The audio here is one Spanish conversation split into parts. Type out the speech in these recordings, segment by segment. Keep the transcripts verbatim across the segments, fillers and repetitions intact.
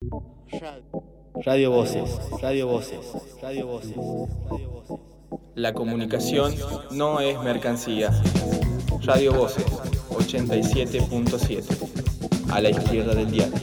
Radio Voces, Radio Voces, Radio Voces, Radio Voces. La comunicación no es mercancía. Radio Voces, ochenta y siete punto siete, a la izquierda del diario.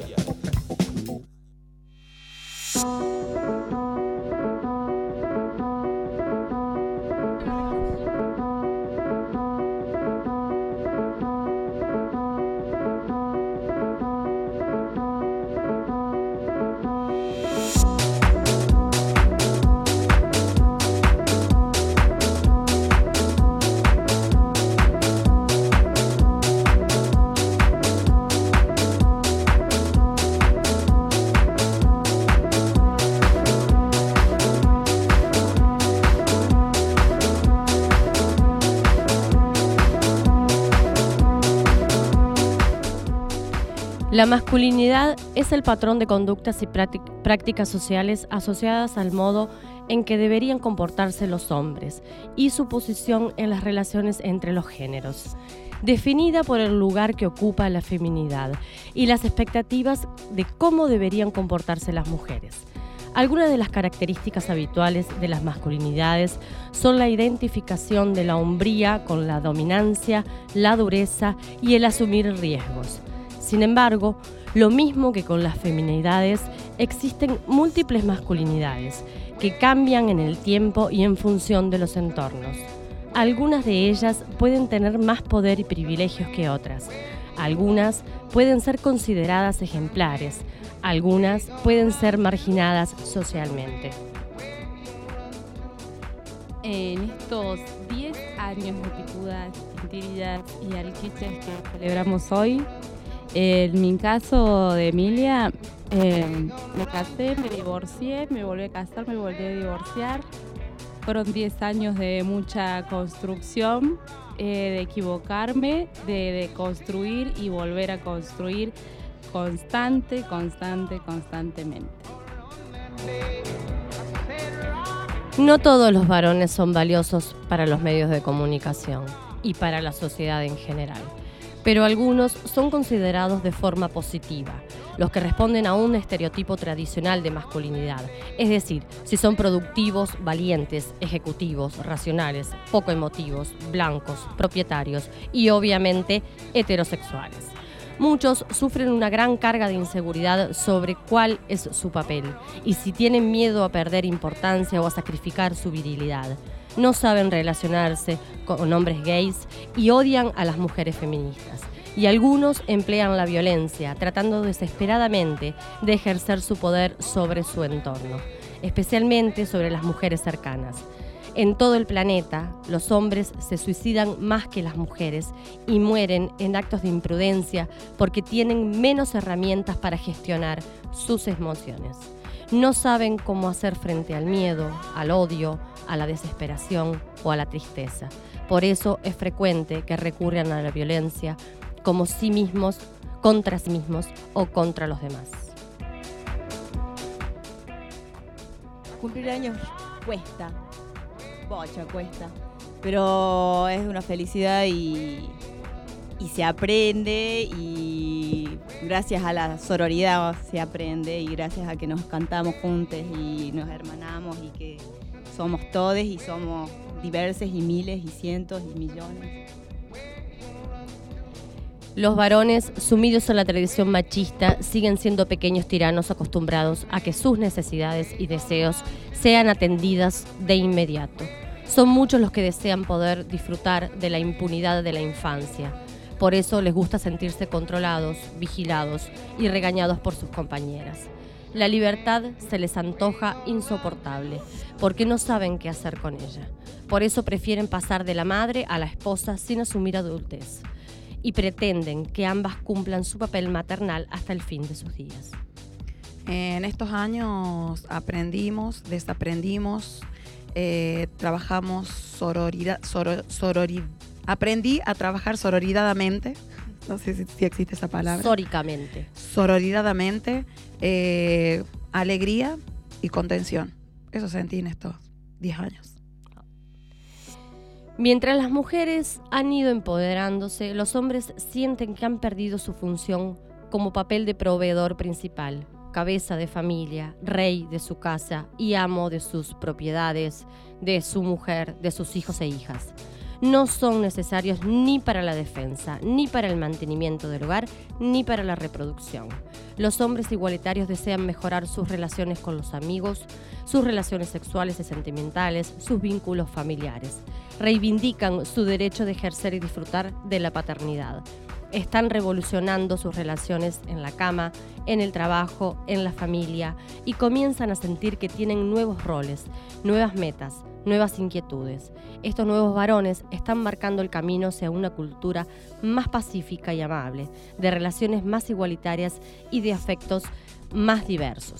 La masculinidad es el patrón de conductas y prácticas sociales asociadas al modo en que deberían comportarse los hombres y su posición en las relaciones entre los géneros, definida por el lugar que ocupa la feminidad y las expectativas de cómo deberían comportarse las mujeres. Algunas de las características habituales de las masculinidades son la identificación de la hombría con la dominancia, la dureza y el asumir riesgos. Sin embargo, lo mismo que con las feminidades, existen múltiples masculinidades que cambian en el tiempo y en función de los entornos. Algunas de ellas pueden tener más poder y privilegios que otras. Algunas pueden ser consideradas ejemplares. Algunas pueden ser marginadas socialmente. En estos diez años de picudas, tintirillas y alquiches que celebramos hoy, en mi caso de Emilia, eh, me casé, me divorcié, me volví a casar, me volví a divorciar. Fueron diez años de mucha construcción, eh, de equivocarme, de, de construir y volver a construir constante, constante, constantemente. No todos los varones son valiosos para los medios de comunicación y para la sociedad en general, pero algunos son considerados de forma positiva, los que responden a un estereotipo tradicional de masculinidad, es decir, si son productivos, valientes, ejecutivos, racionales, poco emotivos, blancos, propietarios y obviamente heterosexuales. Muchos sufren una gran carga de inseguridad sobre cuál es su papel y si tienen miedo a perder importancia o a sacrificar su virilidad. No saben relacionarse con hombres gays y odian a las mujeres feministas. Y algunos emplean la violencia, tratando desesperadamente de ejercer su poder sobre su entorno, especialmente sobre las mujeres cercanas. En todo el planeta, los hombres se suicidan más que las mujeres y mueren en actos de imprudencia porque tienen menos herramientas para gestionar sus emociones. No saben cómo hacer frente al miedo, al odio, a la desesperación o a la tristeza. Por eso es frecuente que recurran a la violencia como sí mismos, contra sí mismos o contra los demás. Cumplir años cuesta, bocha cuesta, pero es una felicidad y, y se aprende y gracias a la sororidad se aprende y gracias a que nos cantamos juntos y nos hermanamos y que somos todes y somos diversos y miles y cientos y millones. Los varones, sumidos a la tradición machista, siguen siendo pequeños tiranos acostumbrados a que sus necesidades y deseos sean atendidas de inmediato. Son muchos los que desean poder disfrutar de la impunidad de la infancia. Por eso les gusta sentirse controlados, vigilados y regañados por sus compañeras. La libertad se les antoja insoportable, porque no saben qué hacer con ella. Por eso prefieren pasar de la madre a la esposa sin asumir adultez. Y pretenden que ambas cumplan su papel maternal hasta el fin de sus días. En estos años aprendimos, desaprendimos, eh, trabajamos sororidad, soror, sororid, aprendí a trabajar sororidadamente, no sé si, si existe esa palabra. Sóricamente. Sororidadamente, eh, alegría y contención. Eso sentí en estos diez años. Mientras las mujeres han ido empoderándose, los hombres sienten que han perdido su función como papel de proveedor principal, cabeza de familia, rey de su casa y amo de sus propiedades, de su mujer, de sus hijos e hijas. No son necesarios ni para la defensa, ni para el mantenimiento del hogar, ni para la reproducción. Los hombres igualitarios desean mejorar sus relaciones con los amigos, sus relaciones sexuales y sentimentales, sus vínculos familiares. Reivindican su derecho de ejercer y disfrutar de la paternidad. Están revolucionando sus relaciones en la cama, en el trabajo, en la familia y comienzan a sentir que tienen nuevos roles, nuevas metas, nuevas inquietudes. Estos nuevos varones están marcando el camino hacia una cultura más pacífica y amable, de relaciones más igualitarias y de afectos más diversos.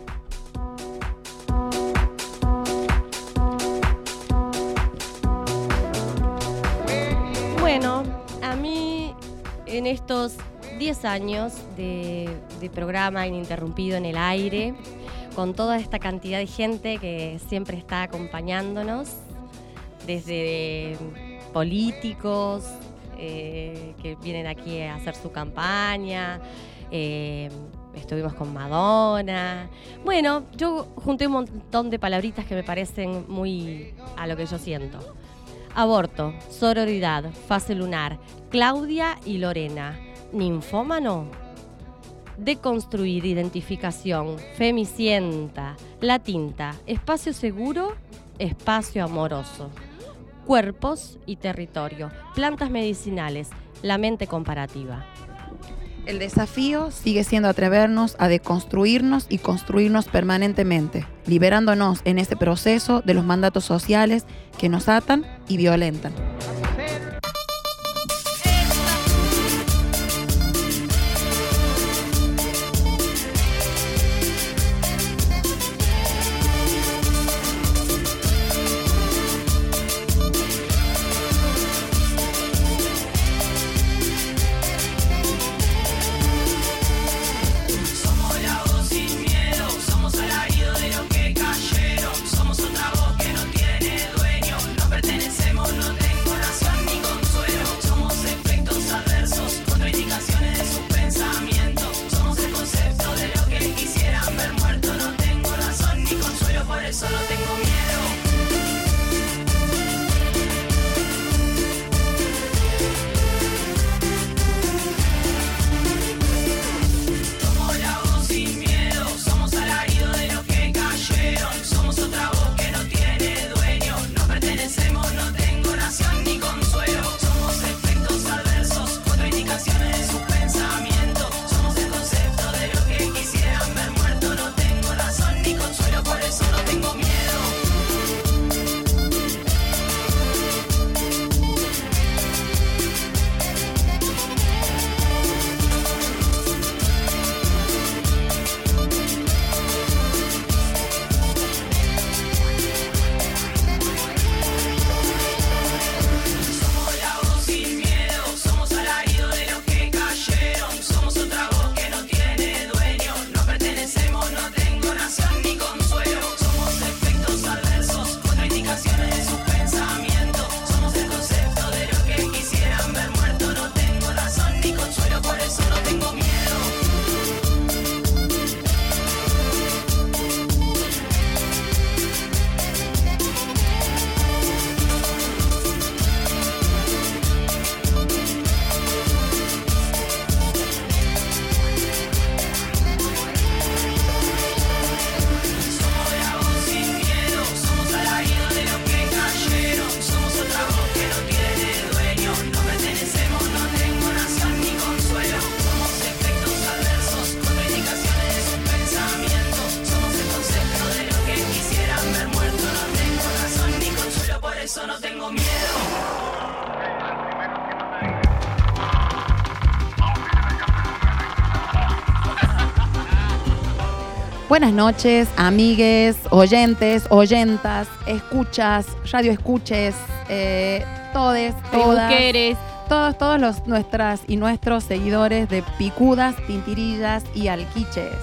Bueno, a mí en estos diez años de, de programa ininterrumpido en el aire, con toda esta cantidad de gente que siempre está acompañándonos, desde políticos eh, que vienen aquí a hacer su campaña, eh, estuvimos con Madonna. Bueno, yo junté un montón de palabritas que me parecen muy a lo que yo siento. Aborto, sororidad, fase lunar, Claudia y Lorena, ninfómano, deconstruir, identificación, femicienta, la tinta, espacio seguro, espacio amoroso, cuerpos y territorio, plantas medicinales, la mente comparativa. El desafío sigue siendo atrevernos a deconstruirnos y construirnos permanentemente, liberándonos en ese proceso de los mandatos sociales que nos atan y violentan. Buenas noches, amigues, oyentes, oyentas, escuchas, radio escuches, eh, todes, todas, Mujeres. todos, todos los nuestras y nuestros seguidores de picudas, tintirillas y alquiches.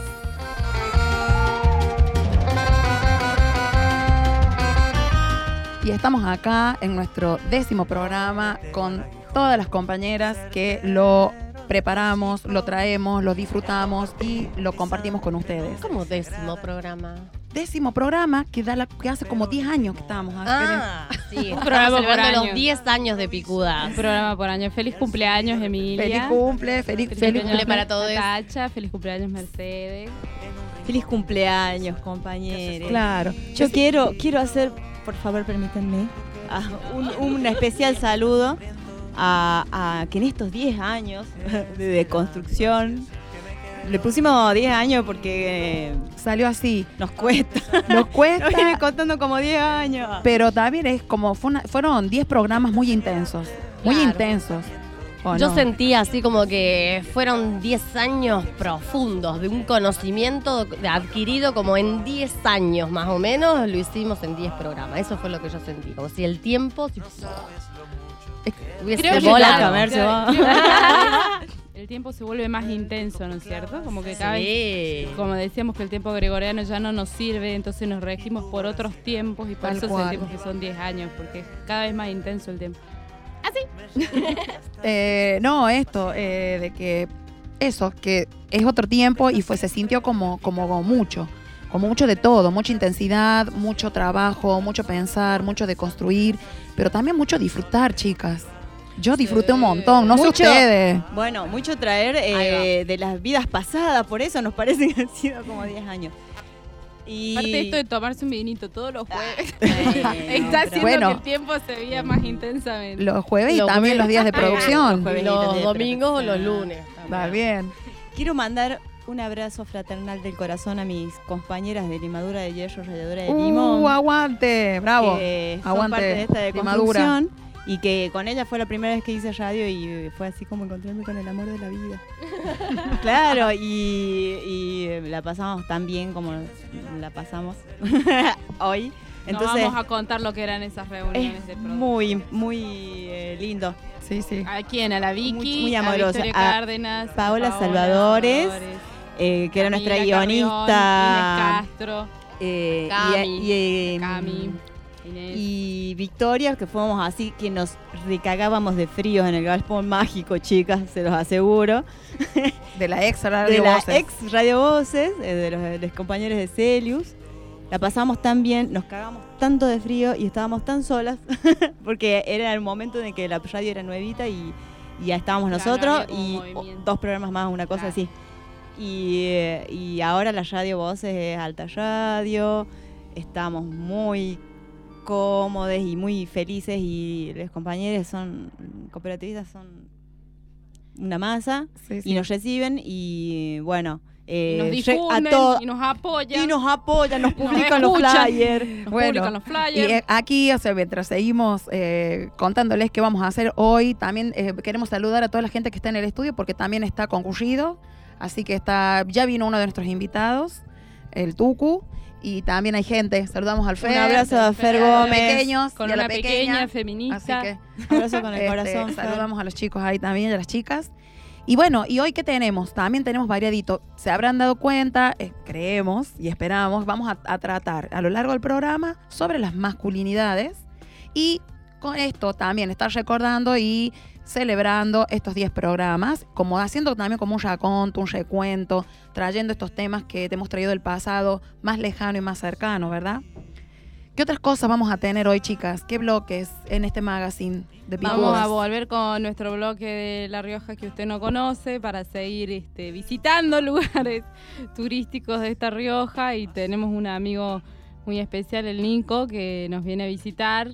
Y estamos acá en nuestro décimo programa con todas las compañeras que lo preparamos, lo traemos, lo disfrutamos y lo compartimos con ustedes. ¿Cómo décimo programa? Décimo programa que, da la, que hace como diez años que estábamos. Ah, sí. Un programa por celebrando año. los diez años de Picudas. Un programa por año. Feliz cumpleaños, Emilia. Feliz cumple, feliz, Feliz feliz cumple para todos. Tacha, feliz cumpleaños, Mercedes. Feliz cumpleaños, compañeros. Claro. Yo quiero, quiero hacer, por favor, permítanme, ah, un, un especial saludo a, a que en estos diez años de, de construcción, le pusimos diez años porque Salió así. nos cuesta. Nos cuesta, Nos viene contando como diez años. pero también es como fue una- fueron diez programas muy intensos. Muy Claro. intensos. ¿O Yo no? sentía así como que fueron diez años profundos de un conocimiento adquirido como en diez años más o menos, lo hicimos en diez programas. Eso fue lo que yo sentí, como si el tiempo si, hubiese Creo que volado. la comer se va. creo que el tiempo se vuelve más intenso, ¿no es cierto? Como que cada vez, Sí. como decíamos que el tiempo gregoriano ya no nos sirve, entonces nos regimos por otros tiempos y por Tal eso cual. sentimos que son diez años, porque es cada vez más intenso el tiempo. Eh, no, esto, eh, de que eso, que es otro tiempo y fue, se sintió como, como, como mucho, como mucho de todo, mucha intensidad, mucho trabajo, mucho pensar, mucho de construir, pero también mucho disfrutar, chicas. Yo disfruté un montón, no sé Mucho. ustedes. Bueno, mucho traer eh, de las vidas pasadas, por eso nos parece que han sido como diez años. Y Aparte esto de tomarse un vinito todos los jueves, Bueno, está haciendo Bueno. que el tiempo se vea más intensamente. Los jueves y Los también jueves. los días de Los producción. jueves. Los domingos o los lunes. Va bien. quiero mandar un abrazo fraternal del corazón a mis compañeras de Limadura de Hierro, Ralladura de Limón. Uh, aguante, bravo. que son Aguante, parte de esta de Limadura. construcción y que con ella fue la primera vez que hice radio y fue así como encontrarme con el amor de la vida. Claro, y, y la pasamos tan bien como la pasamos hoy. Entonces no vamos a contar lo que eran esas reuniones de es producción. muy, muy eh, lindo. Sí, sí. ¿A quién? A la Vicky, Muy- muy amorosa. a Victoria A Cárdenas, a Paola Salvadores, Eh, que era nuestra Camila Carrión, guionista. Inés Castro, eh, Cami. y, y, eh, Cami, Inés. y Victoria, que fuimos así, que nos recagábamos de fríos en el galpón mágico, chicas, se los aseguro. De la ex De Radio la Voces. ex Radio Voces, eh, de los, de los compañeros de Celius. La pasamos tan bien, nos cagamos tanto de frío y estábamos tan solas, porque era el momento en el que la radio era nuevita y, y ya estábamos Claro, nosotros había como y movimiento. dos programas más, una cosa Claro. así. Y, eh, y ahora la Radio Voces es alta radio, estamos muy cómodos y muy felices y los compañeros son, cooperativistas son una masa Sí, sí. y nos reciben y bueno, Y nos eh, difunden, a todo- y nos apoyan. y nos apoyan, nos Nos publican los escuchan. flyers. nos Bueno, publican los Y flyers. eh, aquí, o sea, mientras seguimos eh, contándoles qué vamos a hacer hoy, también eh, queremos saludar a toda la gente que está en el estudio porque también está concurrido. Así que está, ya vino uno de nuestros invitados, el Tucu, y también hay gente. Saludamos al Fer. Un abrazo a Fer a los Gómez. pequeños con y a una la pequeña, pequeña. Así feminista. que Abrazo con el este, corazón. Fer. saludamos a los chicos ahí también y a las chicas. Y bueno, ¿y hoy qué tenemos? También tenemos variadito. Se habrán dado cuenta, eh, creemos y esperamos, vamos a, a tratar a lo largo del programa sobre las masculinidades. Y con esto también estar recordando y celebrando estos diez programas, como haciendo también como un raconto, un recuento, trayendo estos temas que te hemos traído del pasado más lejano y más cercano, ¿verdad? ¿Qué otras cosas vamos a tener hoy, chicas? ¿Qué bloques en este magazine de Vamos Picudas? a volver con nuestro bloque de La Rioja que usted no conoce para seguir este, visitando lugares turísticos de esta Rioja y tenemos un amigo muy especial, el Nico, que nos viene a visitar.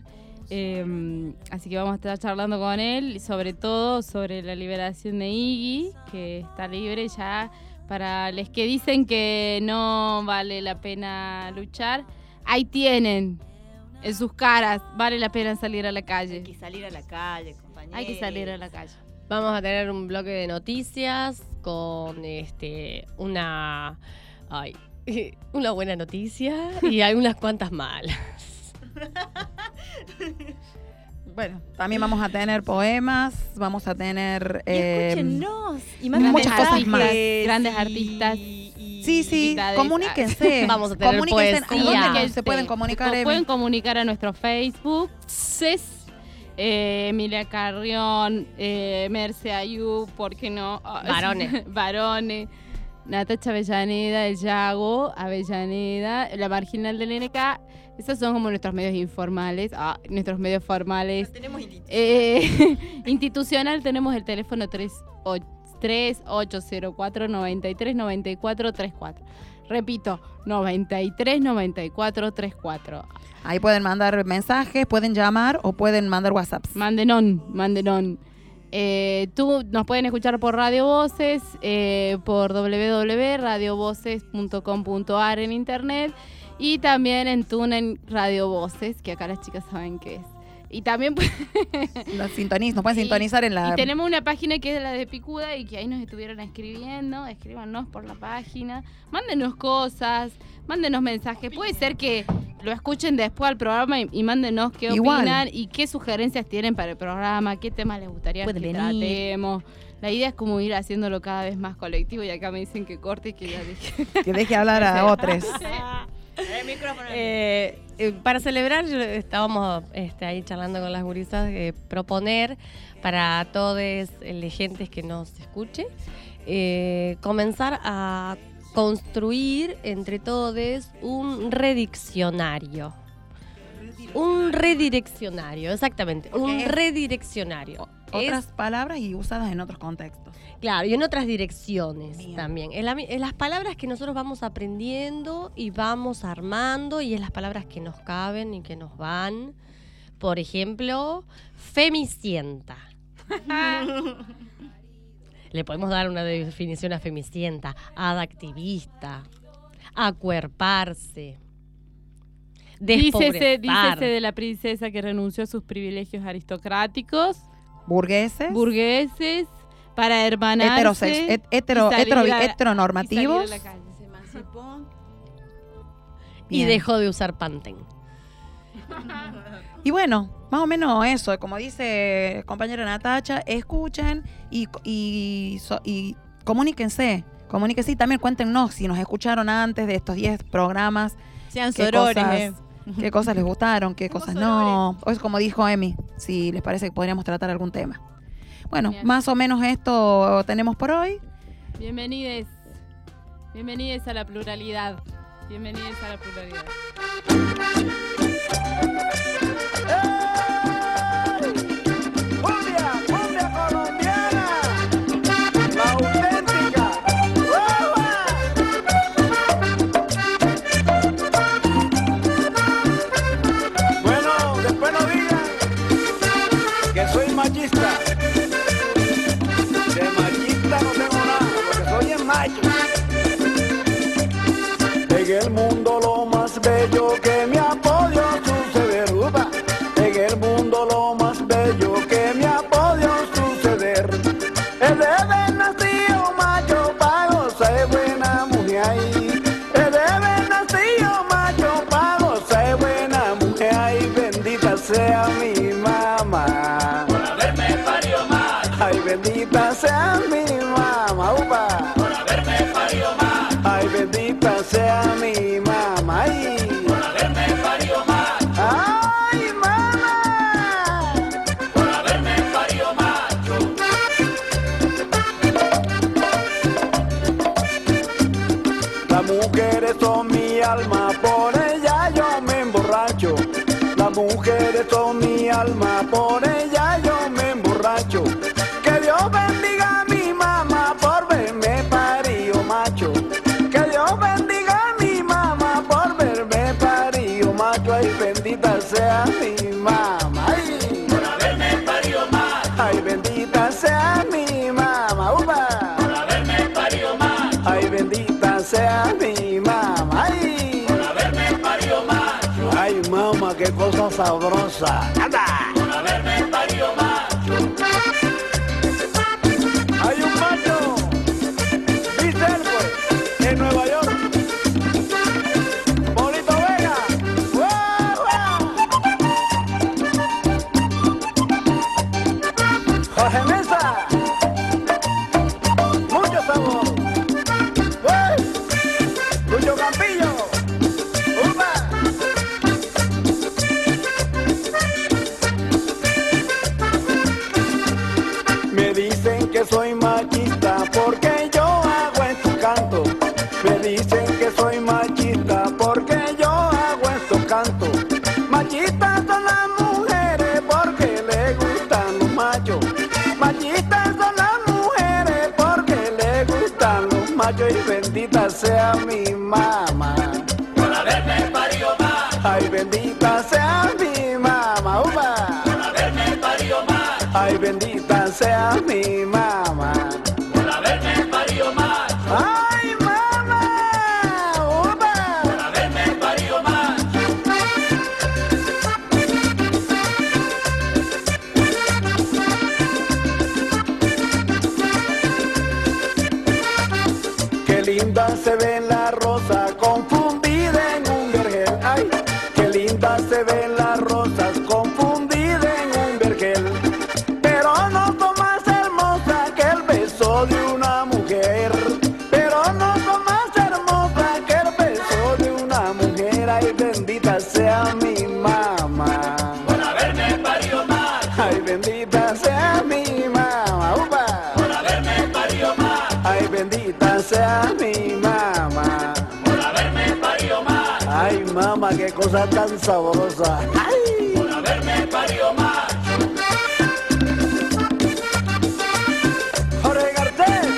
Eh, así que vamos a estar charlando con él, y sobre todo sobre la liberación de Iggy, que está libre ya. Para los que dicen que no vale la pena luchar, ahí tienen en sus caras, vale la pena salir a la Hay calle. que salir a la calle, compañeros. Hay que salir a la calle. Vamos a tener un bloque de noticias con este una ay, una buena noticia y algunas cuantas malas. Bueno, también vamos a tener poemas, vamos a tener... Y eh, escúchenos. Y manden muchas cosas mensajes más. Grandes y- artistas. y- sí, sí, invitades. comuníquense. Vamos a tener Comuníquense. ¿A poesía. dónde Comuníquense. se pueden comunicar, Se Emi? pueden comunicar a nuestro Facebook, C E S, eh, Emilia Carrión, eh, Merce Ayub, ¿por qué no? Varones. Varones. Natacha Avellaneda, El Yago, Avellaneda, La Marginal del N K. Esos son como nuestros medios informales. Ah, nuestros medios formales. Tenemos institución. Eh, institucional tenemos el teléfono tres ocho cero cuatro, nueve tres nueve cuatro tres cuatro. Repito, noventa y tres noventa y cuatro treinta y cuatro. Ahí pueden mandar mensajes, pueden llamar o pueden mandar WhatsApps. Mandenon, mandenon. Eh, tú nos pueden escuchar por Radio Voces, eh, por w w w punto radio voces punto com punto a r en internet y también en TuneIn Radio Voces, que acá las chicas saben qué es. Y también Nos, sintoniz, nos pueden y, sintonizar en la... Y tenemos una página que es la de Picuda y que ahí nos estuvieron escribiendo. Escríbanos por la página. Mándenos cosas, mándenos mensajes. Puede ser que lo escuchen después al programa y, y mándenos qué Igual. opinan y qué sugerencias tienen para el programa, qué temas les gustaría Pueden que venir. tratemos. La idea es como ir haciéndolo cada vez más colectivo y acá me dicen que corte y que ya dije. Que deje hablar a otros. El micrófono. Eh, eh, para celebrar, yo- estábamos este, ahí charlando con las gurisas, eh, proponer para todos los gentes que nos escuche, eh, comenzar a construir entre todos un rediccionario. Un redireccionario, exactamente. Porque Un es- redireccionario. Otras Es- palabras y usadas en otros contextos. Claro, y en otras direcciones Bien. también. En, la mi- en las palabras que nosotros vamos aprendiendo y vamos armando, y en las palabras que nos caben y que nos van. Por ejemplo, femicienta. Le podemos dar una definición a femicienta. Adactivista. Acuerparse. Dícese, Despobrecer. dícese de la princesa que renunció a sus privilegios aristocráticos, Burgueses. burgueses, para hermanarse. heterosex- het- hetero- y salir hetero- a- y salir heteronormativos. a la calle. Se emancipó. Y Bien. dejó de usar Pantene. Y bueno, más o menos eso, como dice compañera Natacha, escuchen y, y, so- y comuníquense, comuníquense y también cuéntenos si nos escucharon antes de estos diez programas, Sean qué sorores. cosas, eh. qué cosas les gustaron, qué cosas no, o es como dijo Emi, si les parece que podríamos tratar algún tema. Bueno, Bien. más o menos esto tenemos por hoy. Bienvenides. Bienvenides a la pluralidad. Bienvenidos a la pluralidad. Cumbia, cumbia colombiana, la auténtica. Bueno, después no digan que soy machista. De machista no tengo nada, porque soy el macho. En el mundo lo más bello que me ha podido suceder, upa. En el mundo lo más bello que me ha podido suceder es de haber nacido macho para gozar de buena mujer. Es de haber nacido macho para gozar de buena mujer. Y bendita sea mi mamá por haberme parido macho. Ay, bendita sea mi mamá, upa. Por haberme parido macho. Ay, bendita sea mi mamá. Ay, por haberme parido macho. Ay, mamá. Por haberme parido macho. Las mujeres son mi alma, por ella yo me emborracho. Las mujeres son mi alma, por ella yo me emborracho. Que Dios bendiga a mi mamá por verme parido macho. Que Dios bendiga a mi mamá por verme parido macho. Ay, bendita sea mi mamá. Ay, por haberme parido macho. Ay, bendita sea mi mamá. Upa. Por haberme parido macho. Ay, bendita sea mi mamá. Ay, por haberme parido macho. Ay, mamá, qué cosa sabrosa. ¡Anda! Por haberme parido macho. Hay un macho, ¿viste él, pues? En Nueva York. Polito Vega. ¡Guau, guau! Jorge Mesa. Mucho sabor. ¡Uy! Lucho Campillo. ¡Upa! bendita sea mi mamá. Por haberme parido más. Ay, bendita sea mi mamá. Upa. Por haberme parido más. Ay, bendita sea mi mamá. Por haberme parido más. Ay, mamá. Upa. Por haberme parido más. Qué linda se ve la rosa confundida en un vergel. Ay, qué linda se ven las rosas confundida en un vergel. Pero no son más hermosa que el beso de una mujer. Pero no son más hermosa que el beso de una mujer. Ay, bendita sea mi mamá. Por haberme parido más. Ay, bendita sea mi mamá. Upa. Por haberme parido más. Ay, bendita sea mi mamá. Por haberme parido más. Ay, mamá, qué cosa tan sabrosa. Ay. Por haberme parido más. Jorge Garcés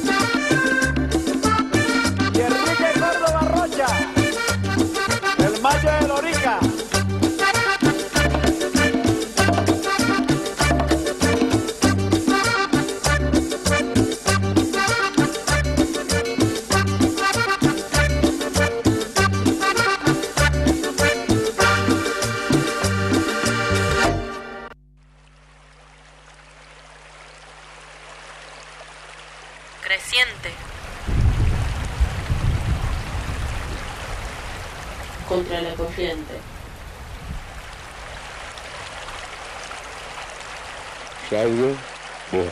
y Enrique Córdoba Rocha, el macho de Lorica. Creciente. Contra la corriente. Radio Voces.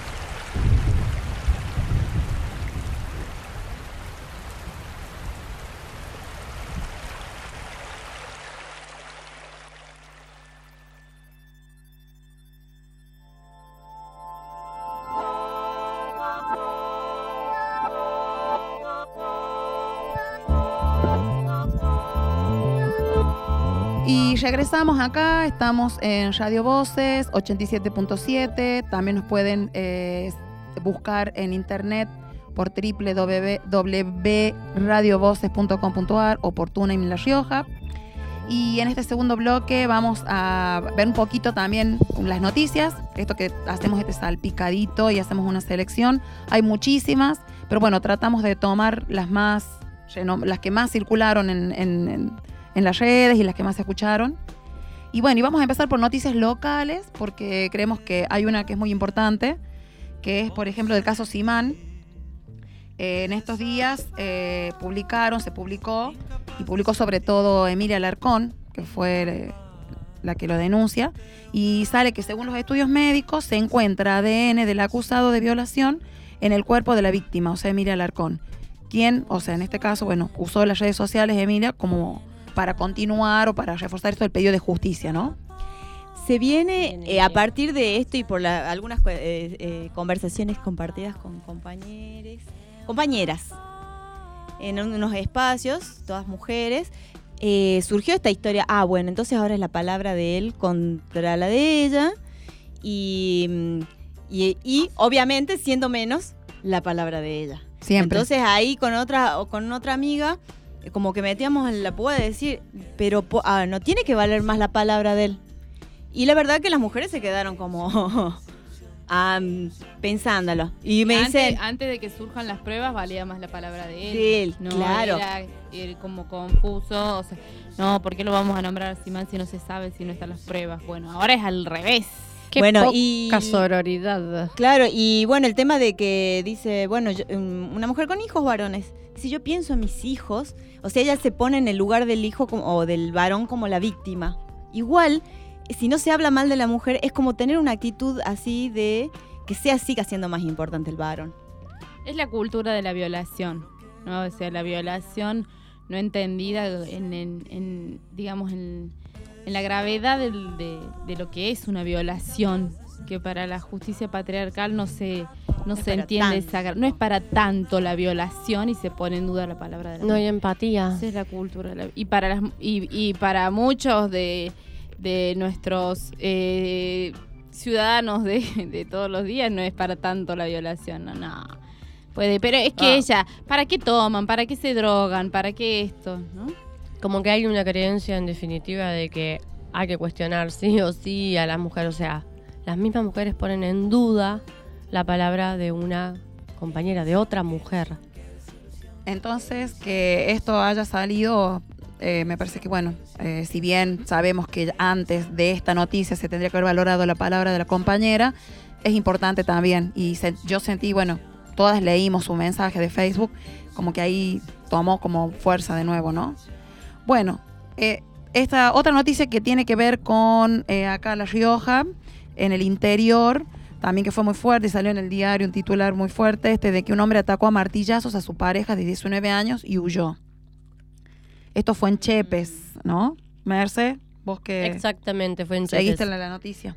Y regresamos acá, estamos en Radio Voces ochenta y siete punto siete. También nos pueden eh, buscar en internet por doble u doble u doble u punto radio voces punto com punto a r o por TuneIn La Rioja. Y en este segundo bloque vamos a ver un poquito también las noticias, esto que hacemos este salpicadito y hacemos una selección. Hay muchísimas, pero bueno, tratamos de tomar las más, las que más circularon en, en, en, en las redes y las que más se escucharon. Y bueno, y vamos a empezar por noticias locales, porque creemos que hay una que es muy importante, que es, por ejemplo, del caso Simán. Eh, en estos días eh, publicaron, se publicó, y publicó sobre todo Emilia Alarcón, que fue eh, la que lo denuncia, y sale que según los estudios médicos se encuentra A D N del acusado de violación en el cuerpo de la víctima, o sea, Emilia Alarcón, quien, o sea, en este caso, bueno, usó las redes sociales de Emilia como para continuar o para reforzar esto del pedido de justicia, ¿no? Se viene eh, a partir de esto y por la, algunas eh, eh, conversaciones compartidas con compañeros, compañeras en unos espacios, todas mujeres, eh, surgió esta historia. Ah, bueno, entonces ahora es la palabra de él contra la de ella y, y, y obviamente siendo menos la palabra de ella. Siempre. Entonces ahí con otra, con otra amiga como que metíamos en la púa de decir, pero ah, no tiene que valer más la palabra de él. Y la verdad que las mujeres se quedaron como um, pensándolo. Y me antes, dicen... Antes de que surjan las pruebas valía más la palabra de él. De él, no, claro. Era, era como confuso. O sea, no, ¿por qué lo vamos a nombrar a Simán si no se sabe, si no están las pruebas? Bueno, ahora es al revés. Qué bueno, poca y, sororidad. Claro, y bueno, el tema de que dice, bueno, yo, una mujer con hijos varones, si yo pienso en mis hijos, o sea, ella se pone en el lugar del hijo como, o del varón como la víctima. Igual, si no se habla mal de la mujer, es como tener una actitud así de que sea siga siendo más importante el varón. Es la cultura de la violación, ¿no? O sea, la violación no entendida en, en, en digamos, en, en la gravedad del, de, de lo que es una violación, que para la justicia patriarcal no se, no no se entiende esa, no es para tanto la violación y se pone en duda la palabra de la No hay empatía. Esa es la cultura de la, y para las, y, y para muchos de, de nuestros eh, ciudadanos de, de todos los días no es para tanto la violación, no, no. Puede, pero es que Ah. ella, ¿para qué toman? ¿Para qué se drogan? ¿Para qué esto? ¿No? Como que hay una creencia en definitiva de que hay que cuestionar sí o sí a las mujeres. O sea, las mismas mujeres ponen en duda la palabra de una compañera, de otra mujer. Entonces, que esto haya salido, eh, me parece que, bueno, eh, si bien sabemos que antes de esta noticia se tendría que haber valorado la palabra de la compañera, es importante también. Y se, yo sentí, bueno, todas leímos su mensaje de Facebook, como que ahí tomó como fuerza de nuevo, ¿no? Bueno, eh, esta otra noticia que tiene que ver con eh, acá La Rioja, en el interior, también que fue muy fuerte, y salió en el diario un titular muy fuerte, este de que un hombre atacó a martillazos a su pareja de diecinueve años y huyó. Esto fue en Chepes, ¿no? Merce, vos que Exactamente, fue en seguiste Chepes. la, la noticia.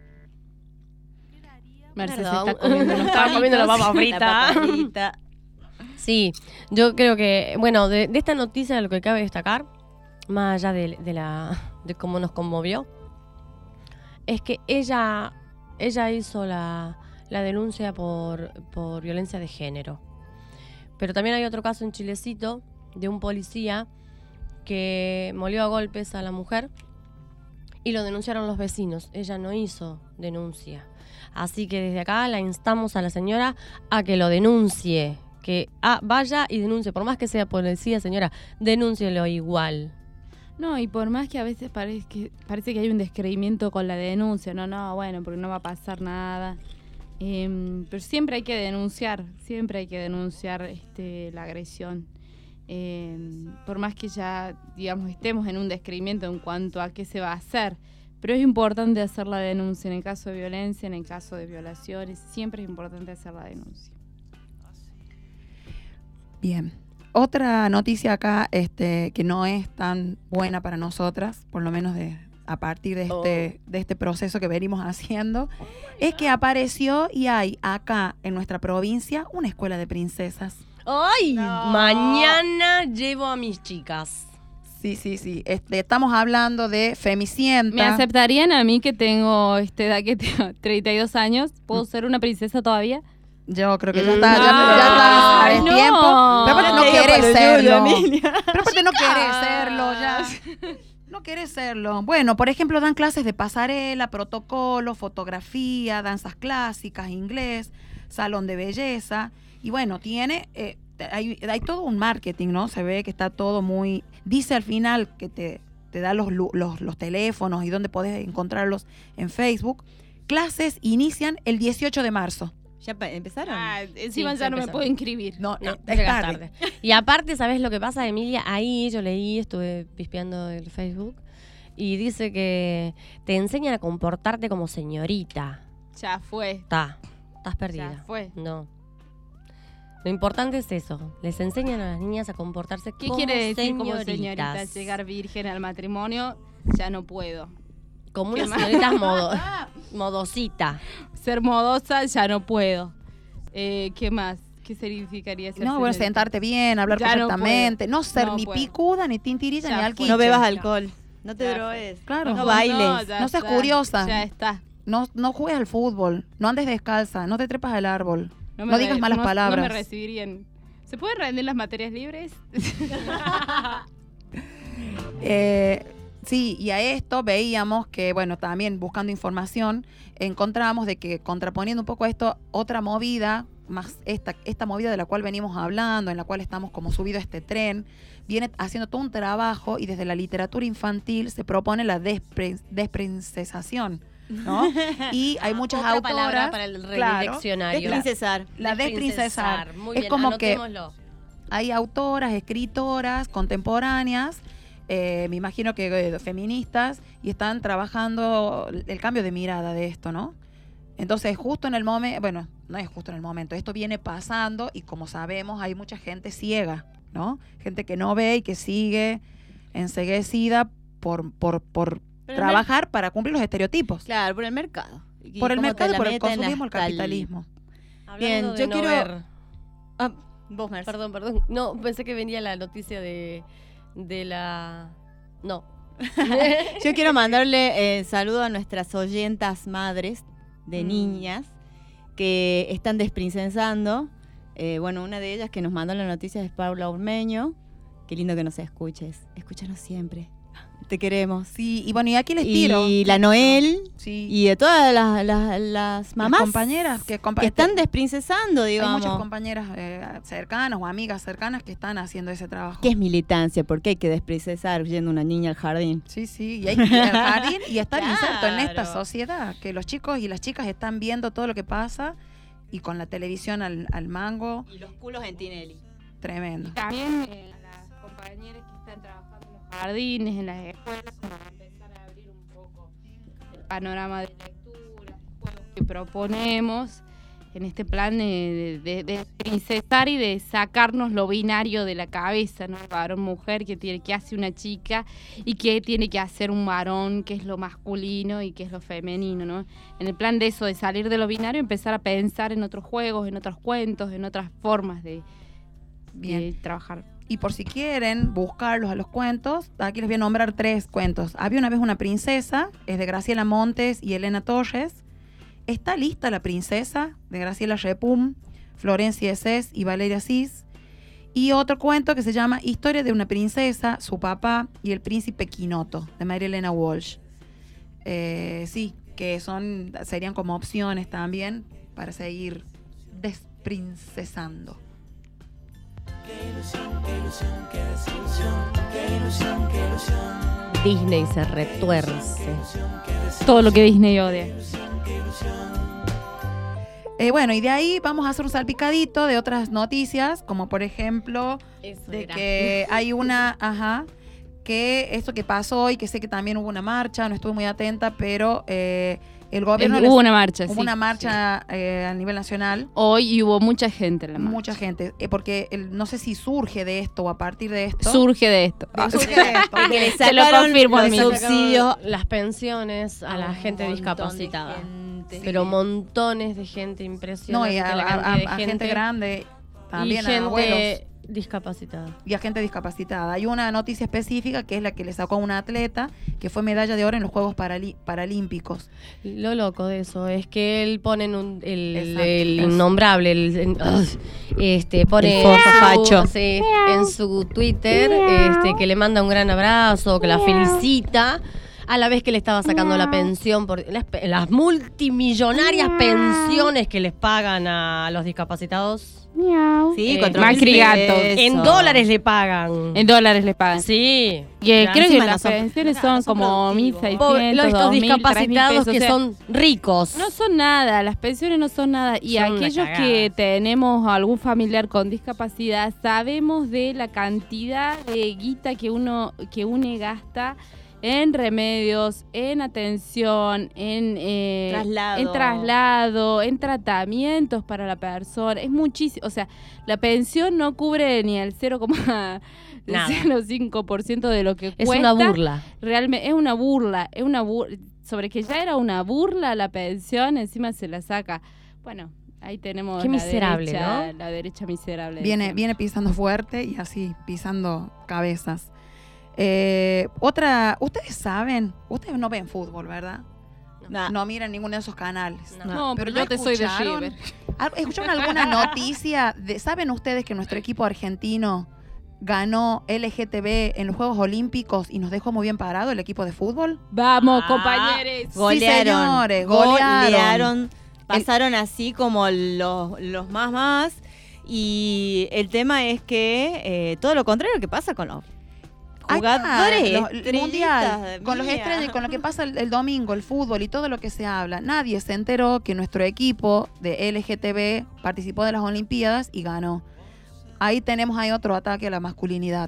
Mercedes Perdón. está comiendo unos Estaba comiendo la papa frita. La papa frita. Sí, yo creo que, bueno, de, de esta noticia lo que cabe destacar, más allá de, de la de cómo nos conmovió, es que ella, ella hizo la, la denuncia por, por violencia de género. Pero también hay otro caso en Chilecito de un policía que molió a golpes a la mujer y lo denunciaron los vecinos. Ella no hizo denuncia. Así que desde acá la instamos a la señora a que lo denuncie. Que ah, vaya y denuncie. Por más que sea policía, señora, denúncielo igual. No, y por más que a veces parece que, parece que hay un descreimiento con la denuncia, no, no, bueno, porque no va a pasar nada. Eh, pero siempre hay que denunciar, siempre hay que denunciar este, la agresión. Eh, por más que ya, digamos, estemos en un descreimiento en cuanto a qué se va a hacer. Pero es importante hacer la denuncia en el caso de violencia, en el caso de violaciones, siempre es importante hacer la denuncia. Bien. Otra noticia acá, este, que no es tan buena para nosotras, por lo menos de, a partir de este, de este proceso que venimos haciendo, es que apareció y hay acá en nuestra provincia una escuela de princesas. ¡Ay! No. Mañana llevo a mis chicas. Sí, sí, sí. Este, estamos hablando de Femicienta. ¿Me aceptarían a mí que tengo este edad, que tengo treinta y dos años? ¿Puedo ser una princesa todavía? Yo creo que ya está, ya, ya está a no. tiempo. Pero aparte no querés serlo. Emilia. Pero aparte no querés serlo ya. No querés serlo. Bueno, por ejemplo, dan clases de pasarela, protocolo, fotografía, danzas clásicas, inglés, salón de belleza. Y bueno, tiene, eh, hay, hay todo un marketing, ¿no? Se ve que está todo muy... Dice al final que te, te da los, los, los teléfonos y dónde podés encontrarlos en Facebook. Clases inician el dieciocho de marzo. ¿Ya empezaron? Ah, encima Sí, ya no me empezaron. puedo inscribir. No, No, eh, es es tarde. tarde. Y aparte, ¿sabes lo que pasa, Emilia? Ahí yo leí, estuve pispeando el Facebook, y dice que te enseñan a comportarte como señorita. Ya fue. Está, estás perdida. Ya fue. No. Lo importante es eso. Les enseñan a las niñas a comportarse ¿Qué como quiere decir como señoritas. señorita? Llegar virgen al matrimonio, ya no puedo. Como ¿Qué una más? señorita modo, modosita. Ser modosa, ya no puedo. Eh, ¿Qué más? ¿Qué significaría ser No, bueno, señorita? sentarte bien, hablar Ya no correctamente, no, ser No ni puedo. picuda, ni tintirita, Ya ni fue. alquiche. No bebas alcohol. No te Ya drogues. Claro. No No, bailes. ya No seas está, curiosa. Ya está. no, no juegues al fútbol, no andes descalza, no te trepas al árbol, no, me digas re- malas no- palabras. No me recibirían. ¿Se pueden rendir las materias libres? Eh, sí, y a esto veíamos que, bueno, también buscando información, encontramos de que contraponiendo un poco a esto, otra movida, más esta, esta movida de la cual venimos hablando, en la cual estamos como subido a este tren, viene haciendo todo un trabajo y desde la literatura infantil se propone la despre- desprincesación, ¿no? Y hay muchas Otra palabra autoras, para el claro, diccionario. Desprincesar. la desprincesar. Muy Es bien, como que anotémoslo. hay autoras, escritoras contemporáneas, eh, me imagino que eh, feministas, y están trabajando el cambio de mirada de esto, ¿no? Entonces, justo en el momento, bueno, no es justo en el momento, esto viene pasando y como sabemos hay mucha gente ciega, ¿no? Gente que no ve y que sigue enceguecida por, por, por Pero trabajar para cumplir los estereotipos. Claro, por el mercado. Y Por el cómo te mercado y la por el meten consumismo, el hasta el- capitalismo. Hablando Bien, de yo no quiero- ver- Ah, vos, Merce. Perdón, perdón. No, pensé que venía la noticia de, de la... No. Yo quiero mandarle eh, saludo a nuestras oyentas madres de Mm. niñas que están desprincesando Eh, bueno, una de ellas que nos mandó la noticia es Paula Urmeño. Qué lindo que nos escuches. Escúchanos siempre. Te queremos. Sí, y bueno, y aquí les tiro. Y la Noel. Sí. Y de todas las, las, las mamás. Las compañeras que, compa que están desprincesando, digamos. Hay muchas compañeras eh, cercanas o amigas cercanas que están haciendo ese trabajo. ¿Qué es militancia? ¿Por qué hay que desprincesar yendo una niña al jardín? Sí, sí, y hay que ir al jardín y estar Claro. inserto en esta sociedad, que los chicos y las chicas están viendo todo lo que pasa y con la televisión al, al mango. Y los culos en Tinelli. Tremendo. También eh, las compañeras que están trabajando en los jardines, en las escuelas, para empezar a abrir un poco el panorama de lectura, juegos que proponemos en este plan de, de, de princesar y de sacarnos lo binario de la cabeza, ¿no? Varón, mujer, que tiene que hace una chica y que tiene que hacer un varón, que es lo masculino y que es lo femenino, ¿no? En el plan de eso, de salir de lo binario, empezar a pensar en otros juegos, en otros cuentos, en otras formas de, Bien. de trabajar. Y por si quieren buscarlos a los cuentos, aquí les voy a nombrar tres cuentos. Había una vez una princesa, es de Graciela Montes y Elena Torres. Está lista la princesa, de Graciela Repum, Florencia Esés y Valeria Cis. Y otro cuento que se llama Historia de una princesa, su papá y el príncipe Quinoto, de María Elena Walsh. Eh, sí, que son serían como opciones también para seguir desprincesando. Qué ilusión, qué ilusión, qué desilusión, qué ilusión, qué ilusión. Disney se retuerce. Todo lo que Disney odia. Eh, bueno, y de ahí vamos a hacer un salpicadito de otras noticias, como por ejemplo, Eso de era. que hay una, ajá, que esto que pasó hoy, que sé que también hubo una marcha, no estuve muy atenta, pero eh, el gobierno... Eh, les- hubo una marcha, Hubo sí, una marcha eh, a nivel nacional. Hoy y hubo mucha gente en la marcha. Mucha gente, eh, porque el- no sé si surge de esto o a partir de esto. Surge de esto. De- surge de esto. Que le Se lo sacaron confirmo a los mí. subsidios Las pensiones a la un gente montón de discapacitada. gente. Pero montones de gente, No, impresionante. y a, la a- cantidad a- de a gente, grande, también y a gente abuelos. discapacitada. Y a gente discapacitada. Hay una noticia específica que es la que le sacó a una atleta que fue medalla de oro en los Juegos Paralí- Paralímpicos. Lo loco de eso es que él pone en un, el, Exacto, el eso. innombrable, el, en- ugh, este, pone El forro su- facho. sí, en su Twitter este, que le manda un gran abrazo, que la felicita. A la vez que le estaba sacando la pensión, por las, pe- las multimillonarias pensiones que les pagan a los discapacitados. Sí, Eh, cuatro Macri mil gato. pesos. En dólares le pagan. En dólares les pagan. Sí. Y eh, Ya, creo que encima las no son- pensiones claro, son no son como mil productivos. Pobre- seiscientos, estos dos mil, tres mil discapacitados pesos, que o sea, son ricos. no son nada, las pensiones no son nada. Y Son una aquellos cagada. que tenemos algún familiar con discapacidad, sabemos de la cantidad de guita que uno, que uno gasta en remedios, en atención, en, eh, Traslado. en traslado, en tratamientos para la persona. Es muchísimo. O sea, la pensión no cubre ni el cero coma cero cinco por ciento de lo que Es cuesta. una burla. Realmente es una burla, es una burla. Sobre que ya era una burla la pensión, encima se la saca. Bueno, ahí tenemos Qué la miserable, derecha, ¿no? la derecha miserable. Viene, decíamos. viene pisando fuerte y así, pisando cabezas. Eh, otra, ustedes saben, ustedes no ven fútbol, ¿verdad? Nah. No miran ninguno de esos canales. No, pero ¿no yo te soy de escucharon? River. Al- ¿Escucharon alguna noticia? De, ¿Saben ustedes que nuestro equipo argentino ganó L G T B en los Juegos Olímpicos y nos dejó muy bien parado el equipo de fútbol? Vamos, Ah, compañeros. Golearon. Sí, señores, golearon. golearon. Pasaron así como los, los más más. Y el tema es que eh, todo lo contrario que pasa con los Ahí está, jugadores. los- el estrellitas mundial, con los mías. estrellas y con lo que pasa el, el domingo, el fútbol y todo lo que se habla. Nadie se enteró que nuestro equipo de L G T B participó de las Olimpiadas y ganó. Ahí tenemos ahí otro ataque a la masculinidad.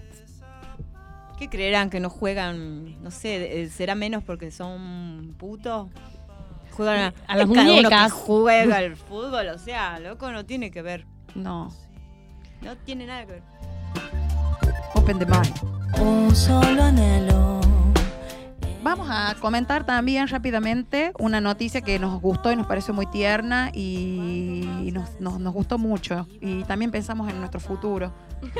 ¿Qué creerán que no juegan? No sé, eh, será menos porque son putos. Juegan a, A las cada uno muñecas. que juega el fútbol, o sea, loco, no tiene que ver. No. No tiene nada que ver. Open the mind. Un solo anhelo. Vamos a comentar también rápidamente una noticia que nos gustó y nos pareció muy tierna y nos, nos, nos gustó mucho. Y también pensamos en nuestro futuro.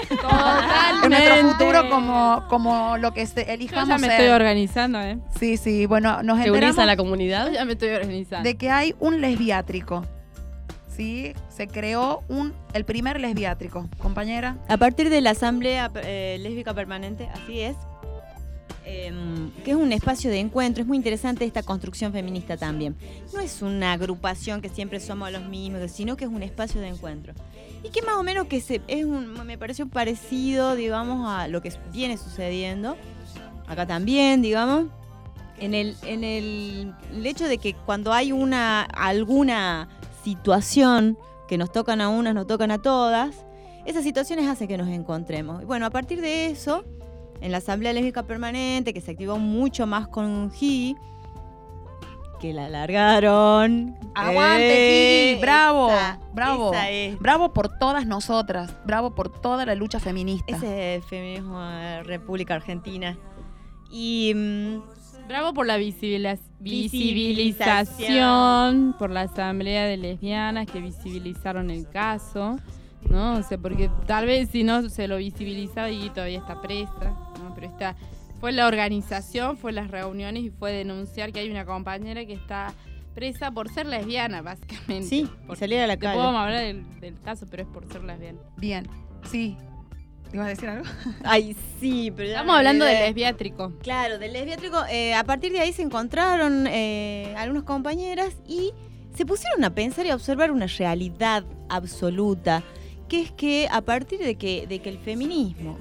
En nuestro futuro como, como lo que se, Yo elijamos ya me ser. estoy organizando, ¿eh? Sí, sí. Bueno, nos ¿Te unís enteramos a la comunidad? Yo ya me estoy organizando. de que hay un lesbiátrico. ¿sí? Se creó un, el primer lesbiátrico. Compañera. A partir de la Asamblea eh, Lésbica Permanente, así es, eh, que es un espacio de encuentro. Es muy interesante esta construcción feminista también. No es una agrupación que siempre somos los mismos, sino que es un espacio de encuentro. Y que más o menos que se, es un, me pareció parecido, digamos, a lo que viene sucediendo acá también, digamos, en el, en el, el hecho de que cuando hay una alguna situación que nos tocan a unas, nos tocan a todas, esas situaciones hacen que nos encontremos. Y bueno, a partir de eso, en la Asamblea Lésbica Permanente, que se activó mucho más con G I, que la alargaron. ¡Aguante, eh, G I! ¡Bravo! Esa, ¡Bravo! Esa es. Bravo por todas nosotras. Bravo por toda la lucha feminista. Ese es el feminismo de República Argentina. Y... Mmm, bravo por la visibiliz- Visibilización. visibilización, por la asamblea de lesbianas que visibilizaron el caso, ¿no? O sea, porque tal vez si no se lo visibilizaba y todavía está presa, ¿no? Pero está, fue la organización, fue las reuniones y fue denunciar que hay una compañera que está presa por ser lesbiana, básicamente. Sí, por salir a la Después calle. vamos a hablar del, del caso, pero es por ser lesbiana. Bien, sí. ¿Te ibas a decir algo? Ay, sí, pero ya Estamos me hablando olvidé. del lesbiátrico. Claro, del lesbiátrico. Eh, a partir de ahí se encontraron eh, algunas compañeras y se pusieron a pensar y a observar una realidad absoluta, que es que a partir de que, de que el feminismo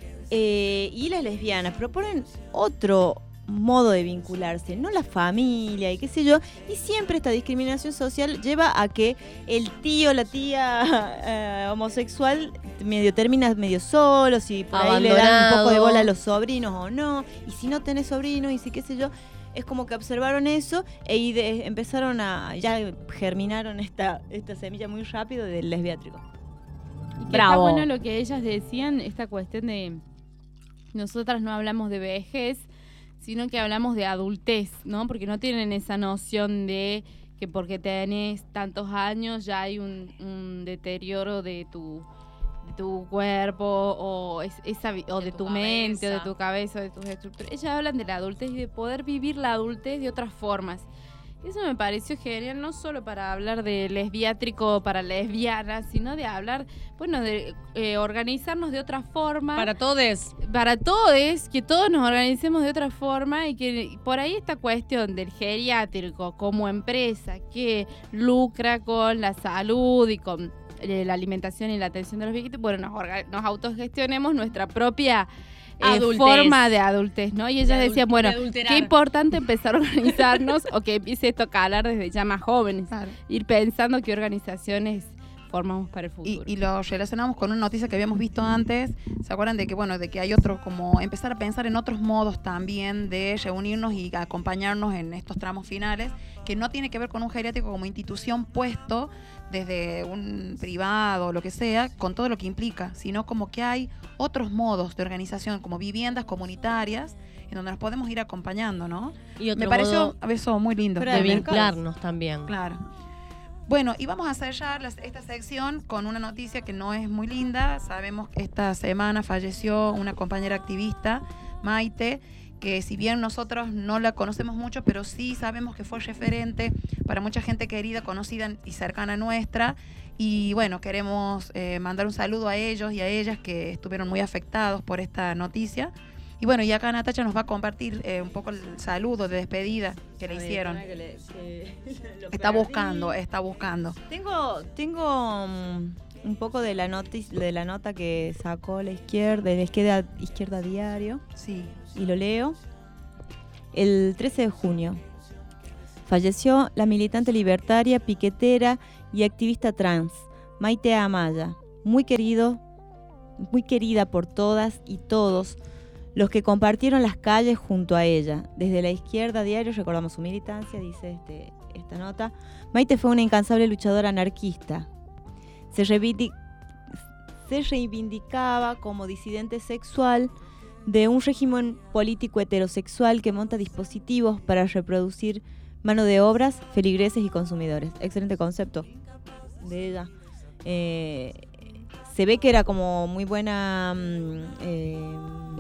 eh, y las lesbianas proponen otro modo de vincularse, no la familia y qué sé yo, y siempre esta discriminación social lleva a que el tío, la tía eh, homosexual medio termina medio solo, si por ahí le dan un Abandonado. poco de bola a los sobrinos o no, y si no tenés sobrinos y si qué sé yo, es como que observaron eso e y de- empezaron a, ya germinaron esta, esta semilla muy rápido del lesbiátrico. Y que Bravo. está bueno lo que ellas decían, esta cuestión de nosotras no hablamos de vejez, sino que hablamos de adultez, ¿no? Porque no tienen esa noción de que porque tenés tantos años ya hay un, un deterioro de tu, de tu cuerpo o, es, esa, vi- o de, De tu, tu mente o de cabeza. tu cabeza o de tus estructuras. Ellas hablan de la adultez y de poder vivir la adultez de otras formas. Eso me pareció genial, no solo para hablar de lesbiátrico para lesbianas, sino de hablar, bueno, de eh, organizarnos de otra forma. Para todos. Para todos, que todos nos organicemos de otra forma y que por ahí esta cuestión del geriátrico como empresa que lucra con la salud y con eh, la alimentación y la atención de los viejitos, bueno, nos, orga- nos autogestionemos nuestra propia eh, Adultez. forma de adultez, ¿no? Y ellas De adul- decían, bueno, de adulterar. qué importante empezar a organizarnos o que empiece esto a calar desde ya más jóvenes, Claro. ir pensando qué organizaciones formamos para el Y, futuro. y lo relacionamos con una noticia que habíamos visto antes. ¿Se acuerdan de que, bueno, de que hay otro, como empezar a pensar en otros modos también de reunirnos y acompañarnos en estos tramos finales, que no tiene que ver con un geriátrico como institución puesto desde un privado o lo que sea, con todo lo que implica, sino como que hay otros modos de organización, como viviendas comunitarias, en donde nos podemos ir acompañando, ¿no? Y otro Me pareció modo eso muy lindo. Fuera de del vincularnos también. Claro. Bueno, y vamos a cerrar las- esta sección con una noticia que no es muy linda. Sabemos que esta semana falleció una compañera activista, Maite, que si bien nosotros no la conocemos mucho, pero sí sabemos que fue referente para mucha gente querida, conocida y cercana nuestra. Y bueno, queremos eh, mandar un saludo a ellos y a ellas que estuvieron muy afectados por esta noticia. Y bueno, y acá Natacha nos va a compartir eh, un poco el saludo de despedida que le hicieron. Que le- que lo Está perdí. buscando, está buscando. Tengo, tengo mm, un poco de la, notis, de la nota que sacó la izquierda, de la izquierda, izquierda Diario, Sí. y lo leo. El trece de junio falleció la militante libertaria, piquetera y activista trans, Maite Amaya, muy querido, muy querida por todas y todos los que compartieron las calles junto a ella. Desde la izquierda Diario recordamos su militancia, dice este, esta nota. Maite fue una incansable luchadora anarquista. Se, reivindi- se reivindicaba como disidente sexual de un régimen político heterosexual que monta dispositivos para reproducir mano de obras, feligreses y consumidores. Excelente concepto de ella. Eh, se ve que era como muy buena, mm, eh,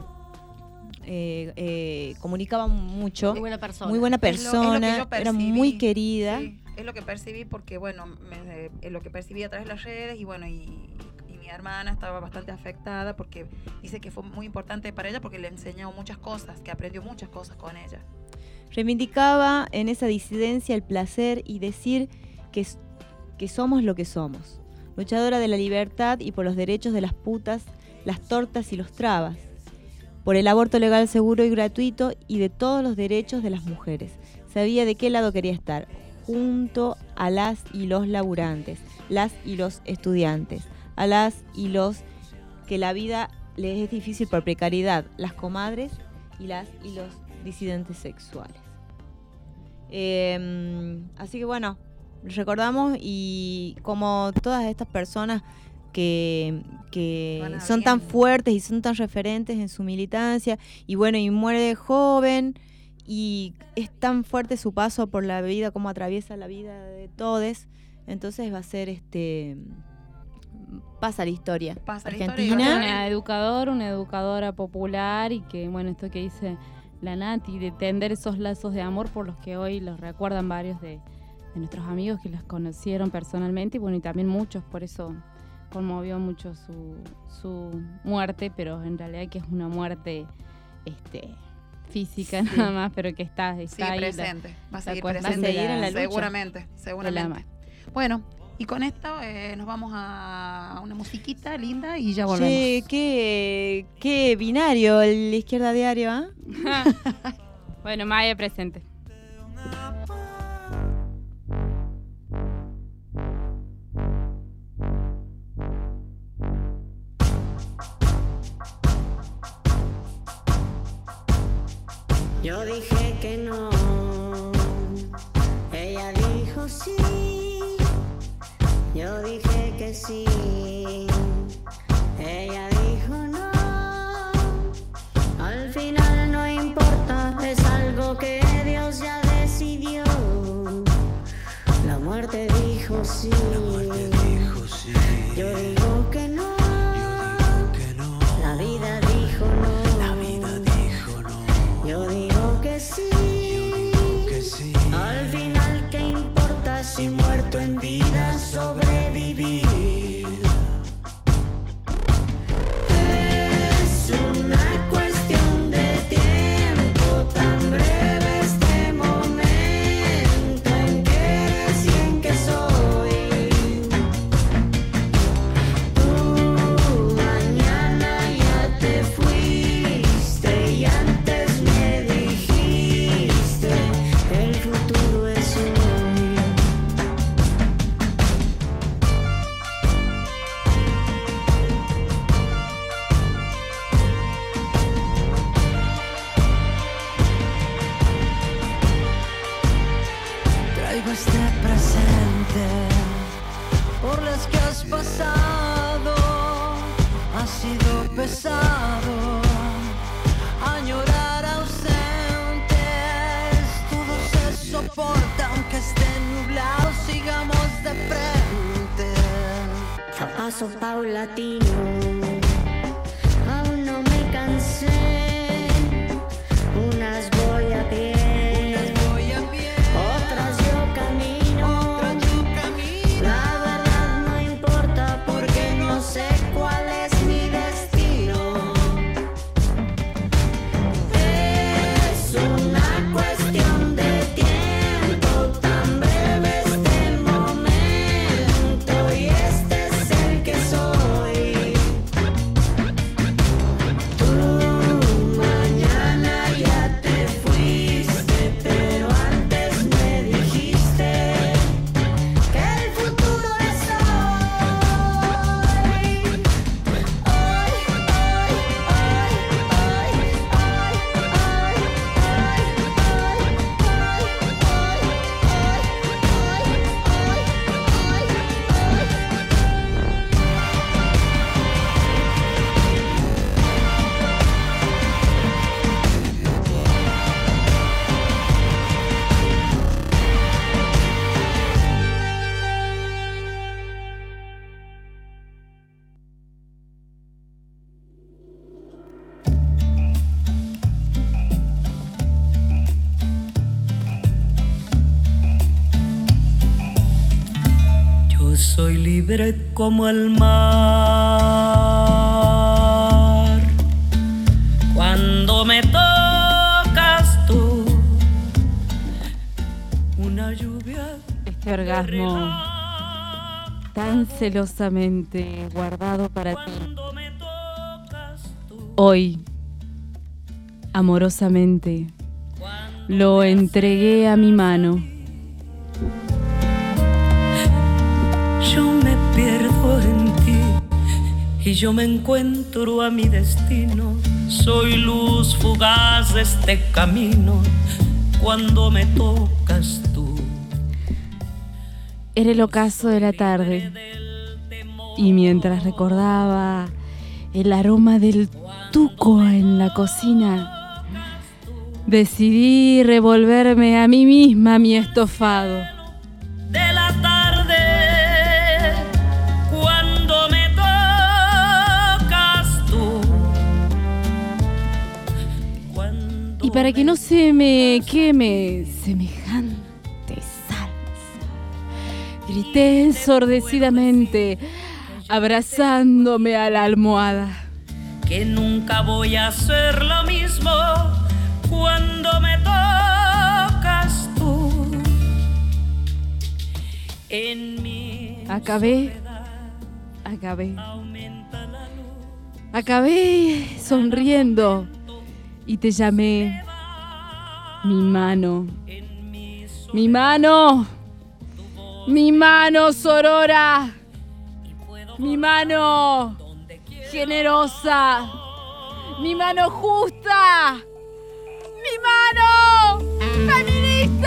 eh, eh, comunicaba mucho, Muy buena persona. muy buena Es lo- es lo que persona, yo era percibí. muy querida. Sí. es lo que percibí porque, bueno, me, es lo que percibí a través de las redes y, bueno, y, y mi hermana estaba bastante afectada porque dice que fue muy importante para ella porque le enseñó muchas cosas, que aprendió muchas cosas con ella. Reivindicaba en esa disidencia el placer y decir que, que somos lo que somos. Luchadora de la libertad y por los derechos de las putas, las tortas y los trabas. Por el aborto legal, seguro y gratuito y de todos los derechos de las mujeres. Sabía de qué lado quería estar, junto a las y los laburantes, las y los estudiantes, a las y los que la vida les es difícil por precariedad, las comadres y las y los disidentes sexuales. Eh, así que bueno, recordamos y como todas estas personas que, que son tan fuertes y son tan referentes en su militancia y bueno, y muere joven y es tan fuerte su paso por la vida, como atraviesa la vida de todos, entonces va a ser este pasa la historia. Pasa Argentina. La historia. Una educadora, una educadora popular y que bueno, esto que dice la Nati, de tender esos lazos de amor por los que hoy los recuerdan varios de, de nuestros amigos que las conocieron personalmente y bueno, y también muchos, por eso conmovió mucho su, su muerte, pero en realidad que es una muerte este física sí. nada más, pero que está, está sí, ahí. presente, la, va a seguir la presente. Va a seguir en la lucha. Seguramente, seguramente. Bueno, y con esto eh, nos vamos a una musiquita linda y ya volvemos. Che, qué, qué binario el Izquierda Diario, ¿ah? ¿eh? Bueno, Maya presente. Yo dije que no, ella dijo sí, yo dije que sí, ella dijo no, al final no importa, es algo que Dios ya decidió, la muerte dijo sí, yo digo que no, la vida dijo no. Yo digo que sí, que sí. Al final qué importa si muerto en vida sobrevivir. Es una cuestión de tiempo, tan breve este momento en que eres y en que soy. Tú mañana ya te fuiste y antes el futuro es hoy. Traigo este presente por las que has pasado, ha sido pesado añorar ausentes, todo se soporta aunque esté nublado, sigamos de frente. A paso paulatino, aún no me cansé, unas voy a pie, unas voy a pie, otras yo camino, otras yo camino. La verdad no importa porque no sé cuál es mi destino. Es una cuestión de tiempo, tan breve este momento y este es el que soy. libre como el mar. Cuando me tocas tú, una lluvia. Este orgasmo tan celosamente guardado para ti, hoy, amorosamente, lo entregué a mi mano. Yo me pierdo en ti y yo me encuentro a mi destino. Soy luz fugaz de este camino cuando me tocas tú. Era el ocaso de la tarde y mientras recordaba el aroma del tuco en la cocina, decidí revolverme a mí misma mi estofado. De la tarde, cuando me tocas tú. Y para que no se me queme semejante salsa, grité ensordecidamente, abrazándome a la almohada. Que nunca voy a hacer lo mismo cuando me tocas tú. En mi Acabé, acabé, acabé sonriendo y te llamé mi mano, mi mano, mi mano sorora, mi mano generosa, mi mano justa, mi mano feminista.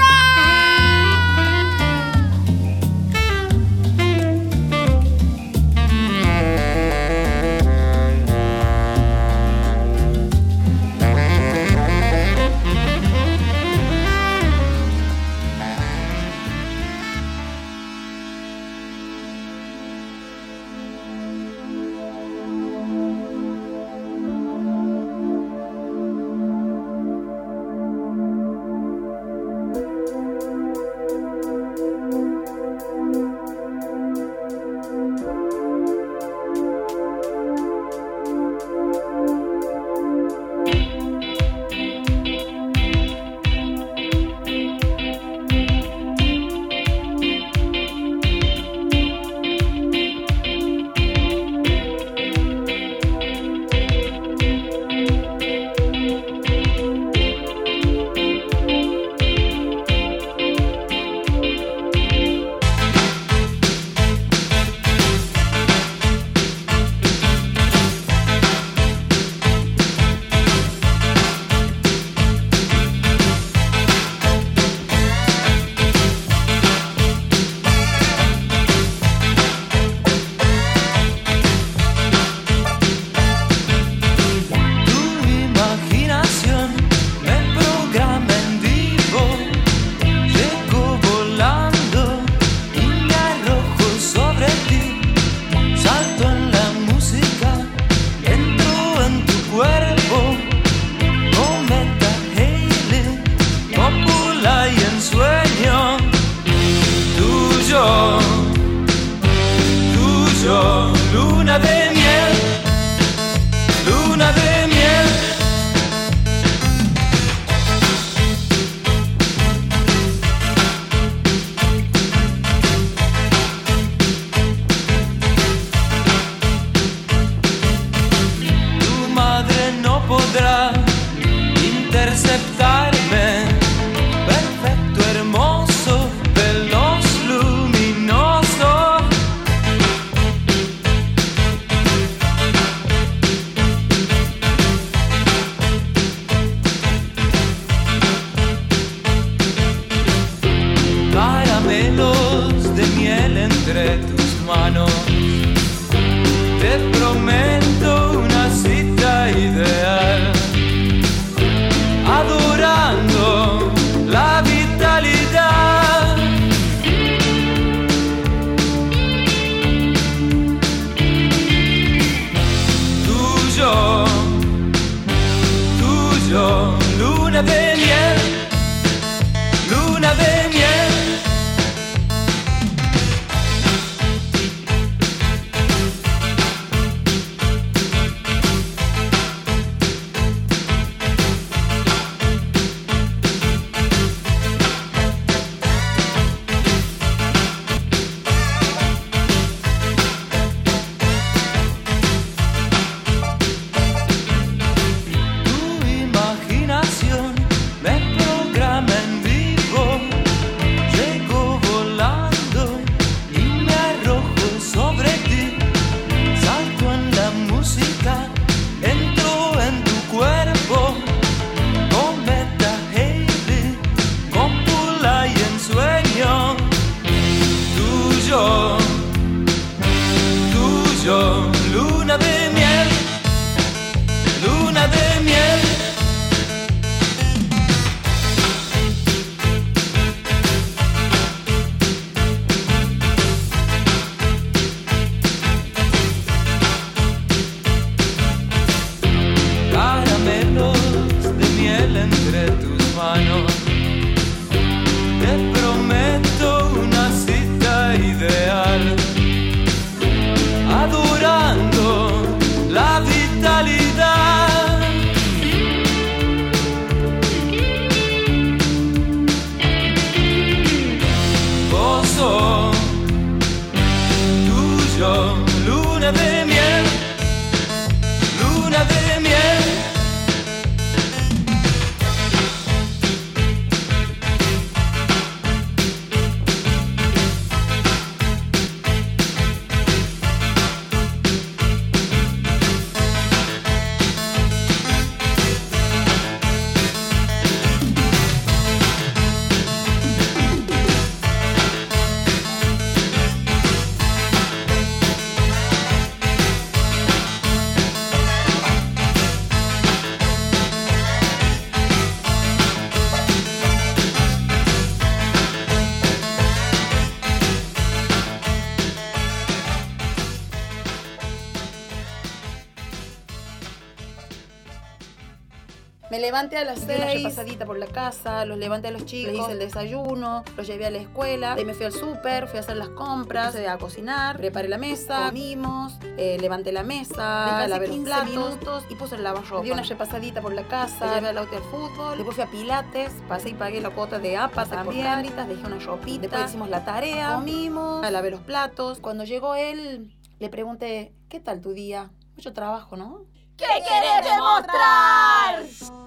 Me levanté a las seis, di una pasadita por la casa, los levanté a los chicos, les hice el desayuno, los llevé a la escuela, de ahí me fui al súper, fui a hacer las compras, fui a cocinar, preparé la mesa, comimos, eh, levanté la mesa, lavé los platos minutos y puse el lavarropa. Di una repasadita por la casa, llevé al auto al fútbol, después fui a Pilates, pasé y pagué la cuota de A P A también, dejé una ropita, después hicimos la tarea, comimos, lavé los platos. Cuando llegó él, le pregunté, ¿qué tal tu día? Mucho trabajo, ¿no? ¿Qué querés demostrar?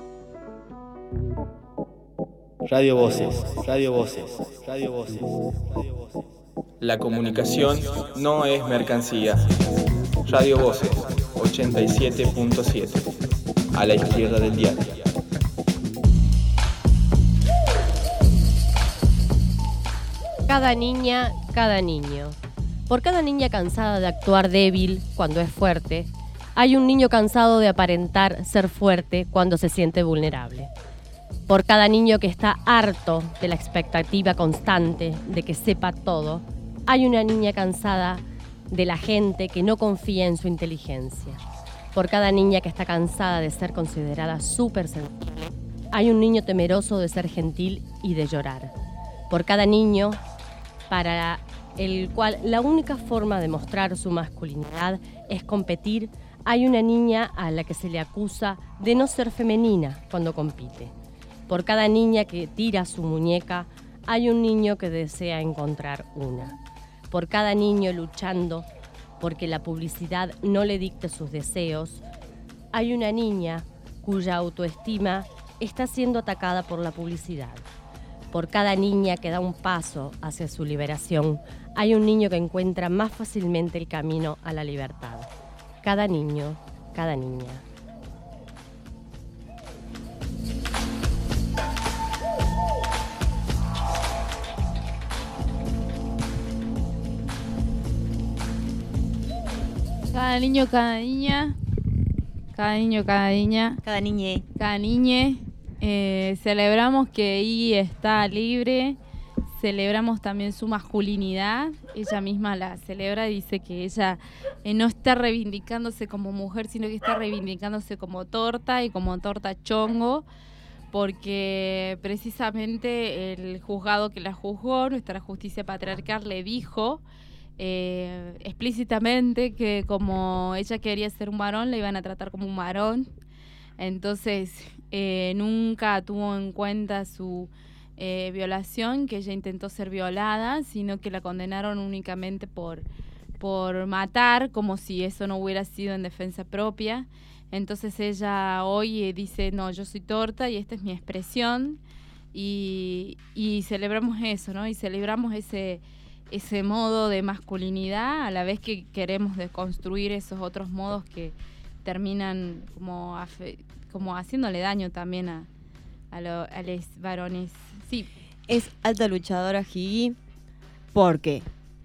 Radio Voces, Radio Voces, Radio Voces, Radio Voces. La comunicación no es mercancía. Radio Voces, ochenta y siete punto siete. A la izquierda del diario. Cada niña, cada niño. Por cada niña cansada de actuar débil cuando es fuerte, hay un niño cansado de aparentar ser fuerte cuando se siente vulnerable. Por cada niño que está harto de la expectativa constante de que sepa todo, hay una niña cansada de la gente que no confía en su inteligencia. Por cada niña que está cansada de ser considerada súper sensible, hay un niño temeroso de ser gentil y de llorar. Por cada niño para el cual la única forma de mostrar su masculinidad es competir, hay una niña a la que se le acusa de no ser femenina cuando compite. Por cada niña que tira su muñeca, hay un niño que desea encontrar una. Por cada niño luchando porque la publicidad no le dicte sus deseos, hay una niña cuya autoestima está siendo atacada por la publicidad. Por cada niña que da un paso hacia su liberación, hay un niño que encuentra más fácilmente el camino a la libertad. Cada niño, cada niña. Cada niño, cada niña. Cada niño, cada niña. Cada niñe. Cada niñe. Eh, celebramos que Iggy está libre. Celebramos también su masculinidad. Ella misma la celebra, dice que ella eh, no está reivindicándose como mujer, sino que está reivindicándose como torta y como torta chongo, porque precisamente el juzgado que la juzgó, nuestra justicia patriarcal, le dijo eh, explícitamente que como ella quería ser un varón, la iban a tratar como un varón. Entonces eh, nunca tuvo en cuenta su Eh, violación, que ella intentó ser violada, sino que la condenaron únicamente por, por matar, como si eso no hubiera sido en defensa propia. Entonces ella hoy eh, dice, no, yo soy torta y esta es mi expresión, y, y celebramos eso, ¿no? Y celebramos ese, ese modo de masculinidad, a la vez que queremos deconstruir esos otros modos que terminan como, afe, como haciéndole daño también a, a, lo, a los varones. Sí. Es alta luchadora Iggy porque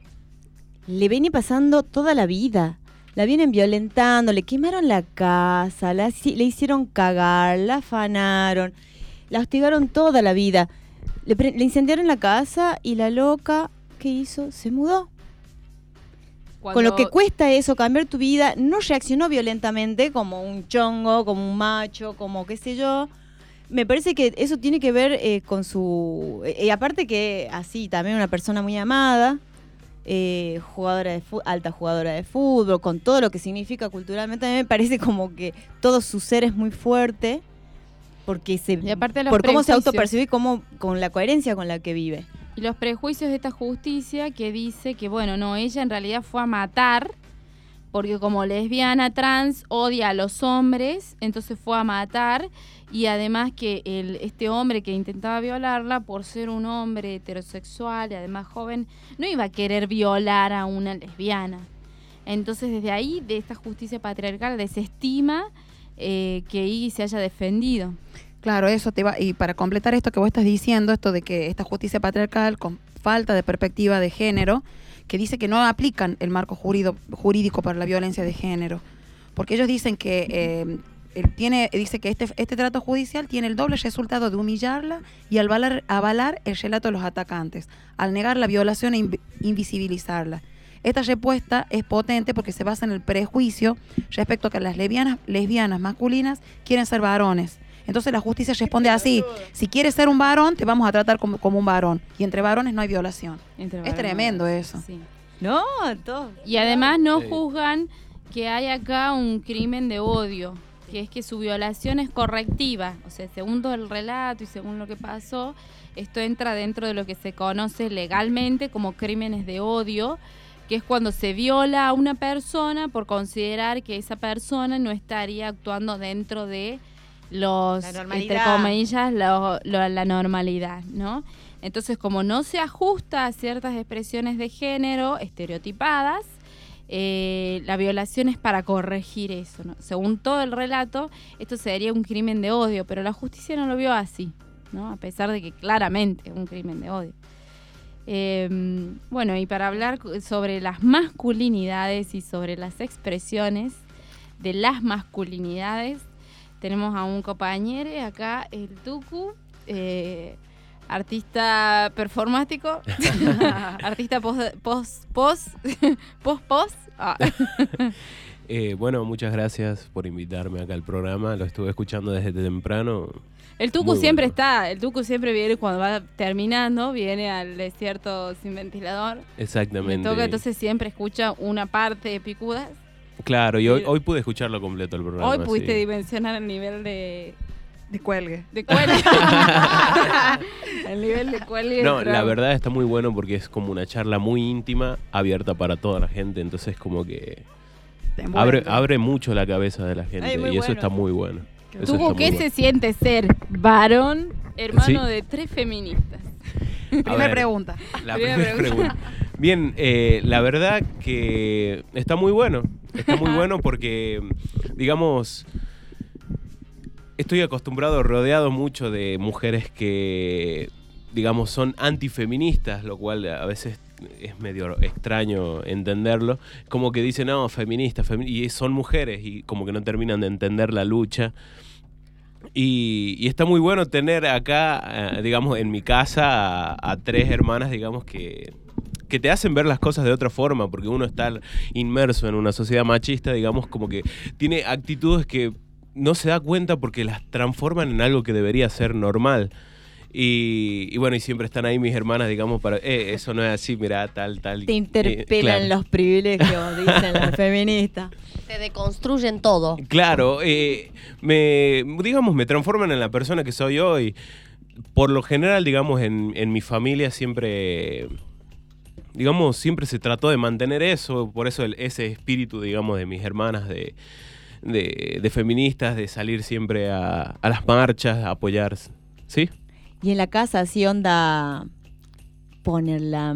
le viene pasando toda la vida. La vienen violentando, le quemaron la casa, la, le hicieron cagar, la afanaron, la hostigaron toda la vida. Le, le incendiaron la casa y la loca, ¿qué hizo? Se mudó. Cuando... Con lo que cuesta eso, cambiar tu vida, no reaccionó violentamente como un chongo, como un macho, como qué sé yo. Me parece que eso tiene que ver eh, con su... Y eh, aparte que así, también una persona muy amada, eh, jugadora de fu- alta jugadora de fútbol, con todo lo que significa culturalmente, a mí me parece como que todo su ser es muy fuerte, porque se, y aparte por cómo se autopercibe y cómo, con la coherencia con la que vive. Y los prejuicios de esta justicia que dice que, bueno, no, ella en realidad fue a matar, porque como lesbiana trans odia a los hombres, entonces fue a matar, y además que el, este hombre que intentaba violarla, por ser un hombre heterosexual y además joven, no iba a querer violar a una lesbiana. Entonces desde ahí, de esta justicia patriarcal, desestima eh, que Iggy se haya defendido. Claro, eso te va, y para completar esto que vos estás diciendo, esto de que esta justicia patriarcal, con falta de perspectiva de género, que dice que no aplican el marco jurídico, jurídico para la violencia de género, porque ellos dicen que eh, él tiene, dice que este, este trato judicial tiene el doble resultado de humillarla y avalar, avalar el relato de los atacantes, al negar la violación e inv- invisibilizarla. Esta respuesta es potente porque se basa en el prejuicio respecto a que las lesbianas, lesbianas masculinas quieren ser varones. Entonces la justicia responde así, si quieres ser un varón, te vamos a tratar como, como un varón. Y entre varones no hay violación. Entre Es varones. tremendo eso. Sí. No, todo. Y además no Sí. juzgan que hay acá un crimen de odio, que es que su violación es correctiva. O sea, según todo el relato y según lo que pasó, esto entra dentro de lo que se conoce legalmente como crímenes de odio, que es cuando se viola a una persona por considerar que esa persona no estaría actuando dentro de los, La entre normalidad. comillas, lo- lo- la normalidad, ¿no? Entonces, como no se ajusta a ciertas expresiones de género estereotipadas, eh, la violación es para corregir eso, ¿no? Según todo el relato, esto sería un crimen de odio, pero la justicia no lo vio así, ¿no? A pesar de que claramente es un crimen de odio. Eh, bueno, y para hablar sobre las masculinidades y sobre las expresiones de las masculinidades, tenemos a un compañero acá, el Tucu, eh, artista performático, artista post, post, post, post, post. Ah. Eh, bueno, muchas gracias por invitarme acá al programa. Lo estuve escuchando desde temprano. El Tucu Muy siempre bueno. está, el Tucu siempre viene cuando va terminando, viene al desierto sin ventilador. Le Exactamente. toca, entonces siempre escucha una parte de picudas. Claro, y hoy, hoy pude escucharlo completo el programa. Hoy pudiste sí. dimensionar el nivel de... De cuelgue. De cuelgue. El nivel de cuelgue. No, del la programa. verdad está muy bueno porque es como una charla muy íntima, abierta para toda la gente, entonces como que Te envuelve. abre, abre mucho la cabeza de la gente Ay, muy y eso bueno. está muy bueno. Eso Tucu, está ¿qué muy se bueno. siente ser varón, hermano Sí. de tres feministas? A Primera ver, pregunta. La Primera primera pregunta. pregunta. Bien, eh, la verdad que está muy bueno. Está muy bueno porque, digamos, estoy acostumbrado, rodeado mucho de mujeres que, digamos, son antifeministas, lo cual a veces es medio extraño entenderlo. Como que dicen, no, feministas, femi-", y son mujeres y como que no terminan de entender la lucha. Y, y está muy bueno tener acá, eh, digamos, en mi casa a, a tres hermanas, digamos, que, que te hacen ver las cosas de otra forma, porque uno está inmerso en una sociedad machista, digamos, como que tiene actitudes que no se da cuenta porque las transforman en algo que debería ser normal. Y, y bueno, y siempre están ahí mis hermanas, digamos, para, eh, eso no es así, mirá, tal, tal. Te Eh, interpelan claro. los privilegios, dicen las feministas. Te deconstruyen todo. Claro, eh, me, digamos, me transforman en la persona que soy hoy. Por lo general, digamos, en, en mi familia siempre, digamos, siempre se trató de mantener eso, por eso el- ese espíritu, digamos, de mis hermanas, de, de, de feministas, de salir siempre a, a las marchas, a apoyar, ¿sí? Y en la casa así onda poner la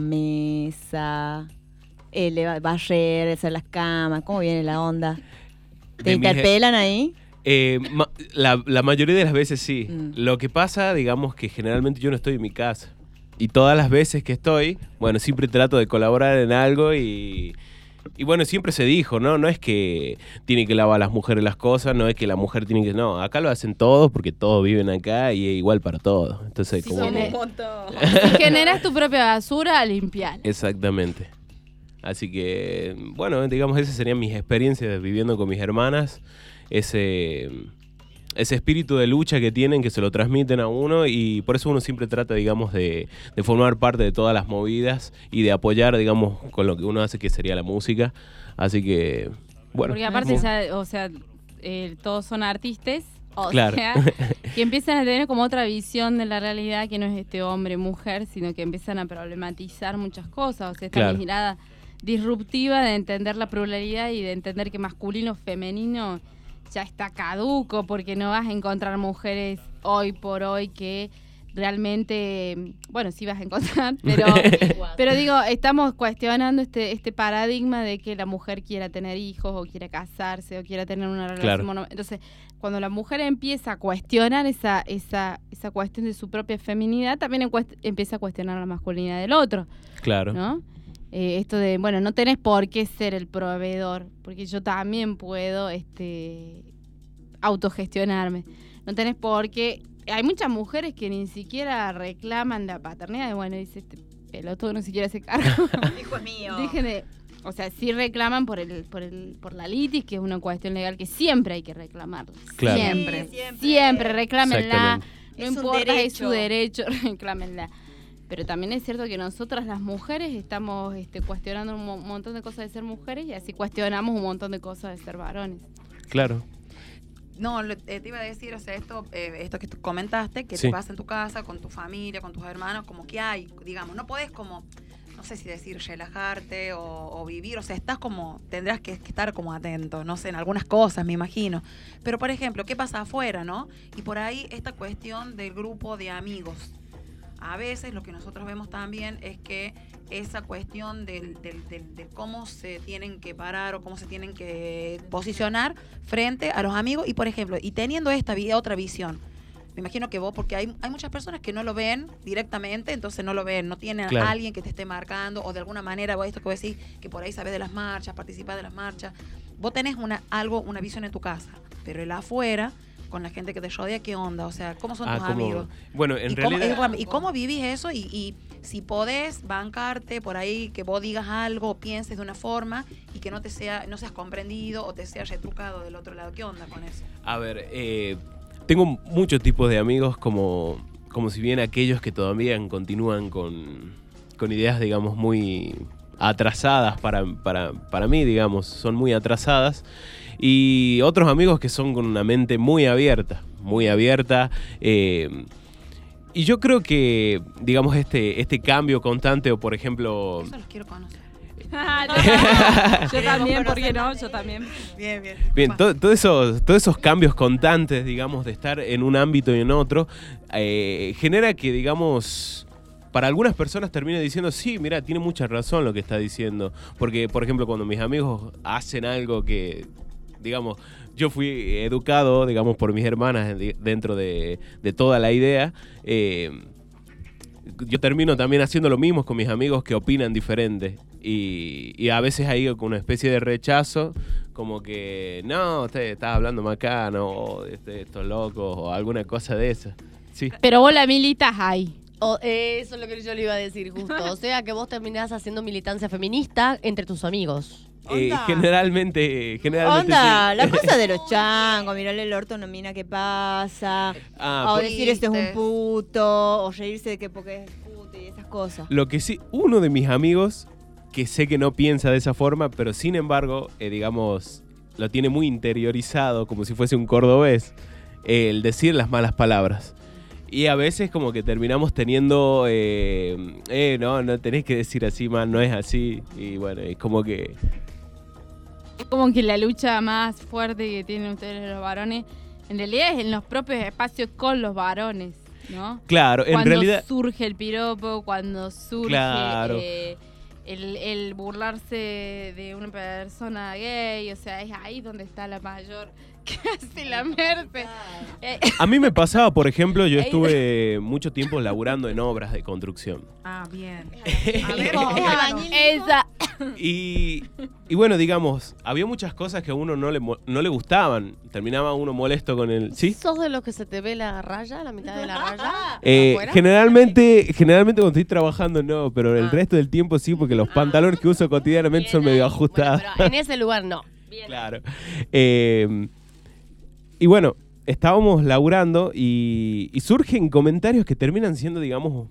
mesa, eh, leva- barrer, hacer las camas, ¿cómo viene la onda? ¿Te De mis- interpelan ahí? Eh, ma- la, la mayoría de las veces sí. Mm. Lo que pasa, digamos, que generalmente yo no estoy en mi casa. Y todas las veces que estoy, bueno, siempre trato de colaborar en algo y, y bueno, siempre se dijo, ¿no? No es que tiene que lavar las mujeres las cosas, no es que la mujer tiene que... No, acá lo hacen todos porque todos viven acá y es igual para todos. Entonces, Sí, como... somos que- un montón. Si generas tu propia basura, limpiala. Exactamente. Así que, bueno, digamos, esas serían mis experiencias viviendo con mis hermanas. Ese, ese espíritu de lucha que tienen, que se lo transmiten a uno y por eso uno siempre trata, digamos, de, de formar parte de todas las movidas y de apoyar, digamos, con lo que uno hace, que sería la música. Así que, bueno. Porque aparte mu- ya, o sea, eh, todos son artistas. O Claro. sea, que empiezan a tener como otra visión de la realidad que no es este hombre-mujer, sino que empiezan a problematizar muchas cosas. O sea, esta Claro. mirada disruptiva de entender la pluralidad y de entender que masculino, femenino ya está caduco, porque no vas a encontrar mujeres hoy por hoy que realmente, bueno, sí vas a encontrar, pero, pero digo, estamos cuestionando este, este paradigma de que la mujer quiera tener hijos o quiera casarse o quiera tener una relación Claro. mono- Entonces, cuando la mujer empieza a cuestionar esa, esa, esa cuestión de su propia feminidad, también en cuest- empieza a cuestionar la masculinidad del otro, Claro. ¿no? Eh, esto de, bueno, no tenés por qué ser el proveedor, porque yo también puedo este, autogestionarme. No tenés por qué... Hay muchas mujeres que ni siquiera reclaman la paternidad, y bueno, dice, este pelotudo no se quiere hacer cargo. Hijo es mío. Dejen de... o sea, sí reclaman por el, por el, por la litis, que es una cuestión legal que siempre hay que reclamarla. Claro. Siempre, Sí, siempre. siempre, reclámenla. Exactamente. No Es un importa, es su derecho. derecho, reclámenla. Pero también es cierto que nosotras las mujeres estamos este, cuestionando un mo- montón de cosas de ser mujeres y así cuestionamos un montón de cosas de ser varones. Claro. No, lo- eh, te iba a decir, o sea, esto, eh, esto que tú comentaste, que Sí. te pasa en tu casa, con tu familia, con tus hermanos, como que hay, digamos, no podés como, no sé si decir relajarte o, o vivir, o sea, estás como, tendrás que, que estar como atento, no sé, en algunas cosas, me imagino. Pero, por ejemplo, ¿qué pasa afuera, no? Y por ahí esta cuestión del grupo de amigos. A veces lo que nosotros vemos también es que esa cuestión del, del, del, de cómo se tienen que parar o cómo se tienen que posicionar frente a los amigos y, por ejemplo, y teniendo esta vi- otra visión. Me imagino que vos, porque hay, hay muchas personas que no lo ven directamente, entonces no lo ven, no tienen Claro. a alguien que te esté marcando o de alguna manera, vos esto que vos decís, que por ahí sabés de las marchas, participás de las marchas. Vos tenés una, algo, una visión en tu casa, pero el afuera, con la gente que te rodea, ¿qué onda? O sea, ¿cómo son Ah, tus como- amigos? Bueno, en ¿Y cómo, realidad... es- ¿Y cómo vivís eso? Y, y si podés bancarte por ahí, que vos digas algo o pienses de una forma y que no te sea, no seas comprendido o te seas retrucado del otro lado. ¿Qué onda con eso? A ver, eh, tengo muchos tipos de amigos, como, como si bien aquellos que todavía continúan con, con ideas, digamos, muy atrasadas para, para, para mí, digamos, son muy atrasadas. Y otros amigos que son con una mente muy abierta, muy abierta. eh, y yo creo que, digamos, este, este cambio constante, o por ejemplo... Eso los quiero conocer. Yo también, ¿por qué no? Yo también. Bien, bien. Bien, Va. to- todo esos, todos esos cambios constantes, digamos, de estar en un ámbito y en otro, eh, genera que, digamos, para algunas personas termine diciendo, sí, mira, tiene mucha razón lo que está diciendo. Porque, por ejemplo, cuando mis amigos hacen algo que, digamos, yo fui educado, digamos, por mis hermanas de- dentro de, de toda la idea, eh, yo termino también haciendo lo mismo con mis amigos que opinan diferente. Y, y a veces hay con una especie de rechazo, como que, no, usted está hablando macano, o este, estos locos, o alguna cosa de esa. Sí. Pero vos la militas ahí. O- eh, eso es lo que yo le iba a decir justo. O sea, que vos terminás haciendo militancia feminista entre tus amigos. Eh, Onda. generalmente, generalmente Onda, sí. la cosa de los changos, mirarle el orto a una mina que pasa, Ah, o por- decir este es un Chistes. puto, o reírse de que porque es puto y esas cosas. Lo que sí, uno de mis amigos, que sé que no piensa de esa forma, pero sin embargo, eh, digamos, lo tiene muy interiorizado, como si fuese un cordobés, eh, el decir las malas palabras. Y a veces como que terminamos teniendo, eh, eh, no, no tenés que decir así, man, no es así. Y bueno, es como que... Es como que la lucha más fuerte que tienen ustedes los varones, en realidad es en los propios espacios con los varones, ¿no? Claro, en cuando realidad... surge el piropo, cuando surge Claro. eh, el, el burlarse de una persona gay, o sea, es ahí donde está la mayor que hace la merce. Eh, A mí me pasaba, por ejemplo, yo estuve mucho tiempo laburando en obras de construcción. Ah, bien. A ver, ¿cómo? ¿es albañil? esa. Y, y bueno, digamos, había muchas cosas que a uno no le, mo- no le gustaban. Terminaba uno molesto con el... ¿Sí? ¿Sos de los que se te ve la raya, la mitad de la raya? Eh, ¿Afuera? generalmente, generalmente cuando estoy trabajando no, pero el Ah. resto del tiempo sí, porque los pantalones que uso cotidianamente son medio ajustados. Bueno, pero en ese lugar no. Claro. Eh, y bueno, estábamos laburando y, y surgen comentarios que terminan siendo, digamos...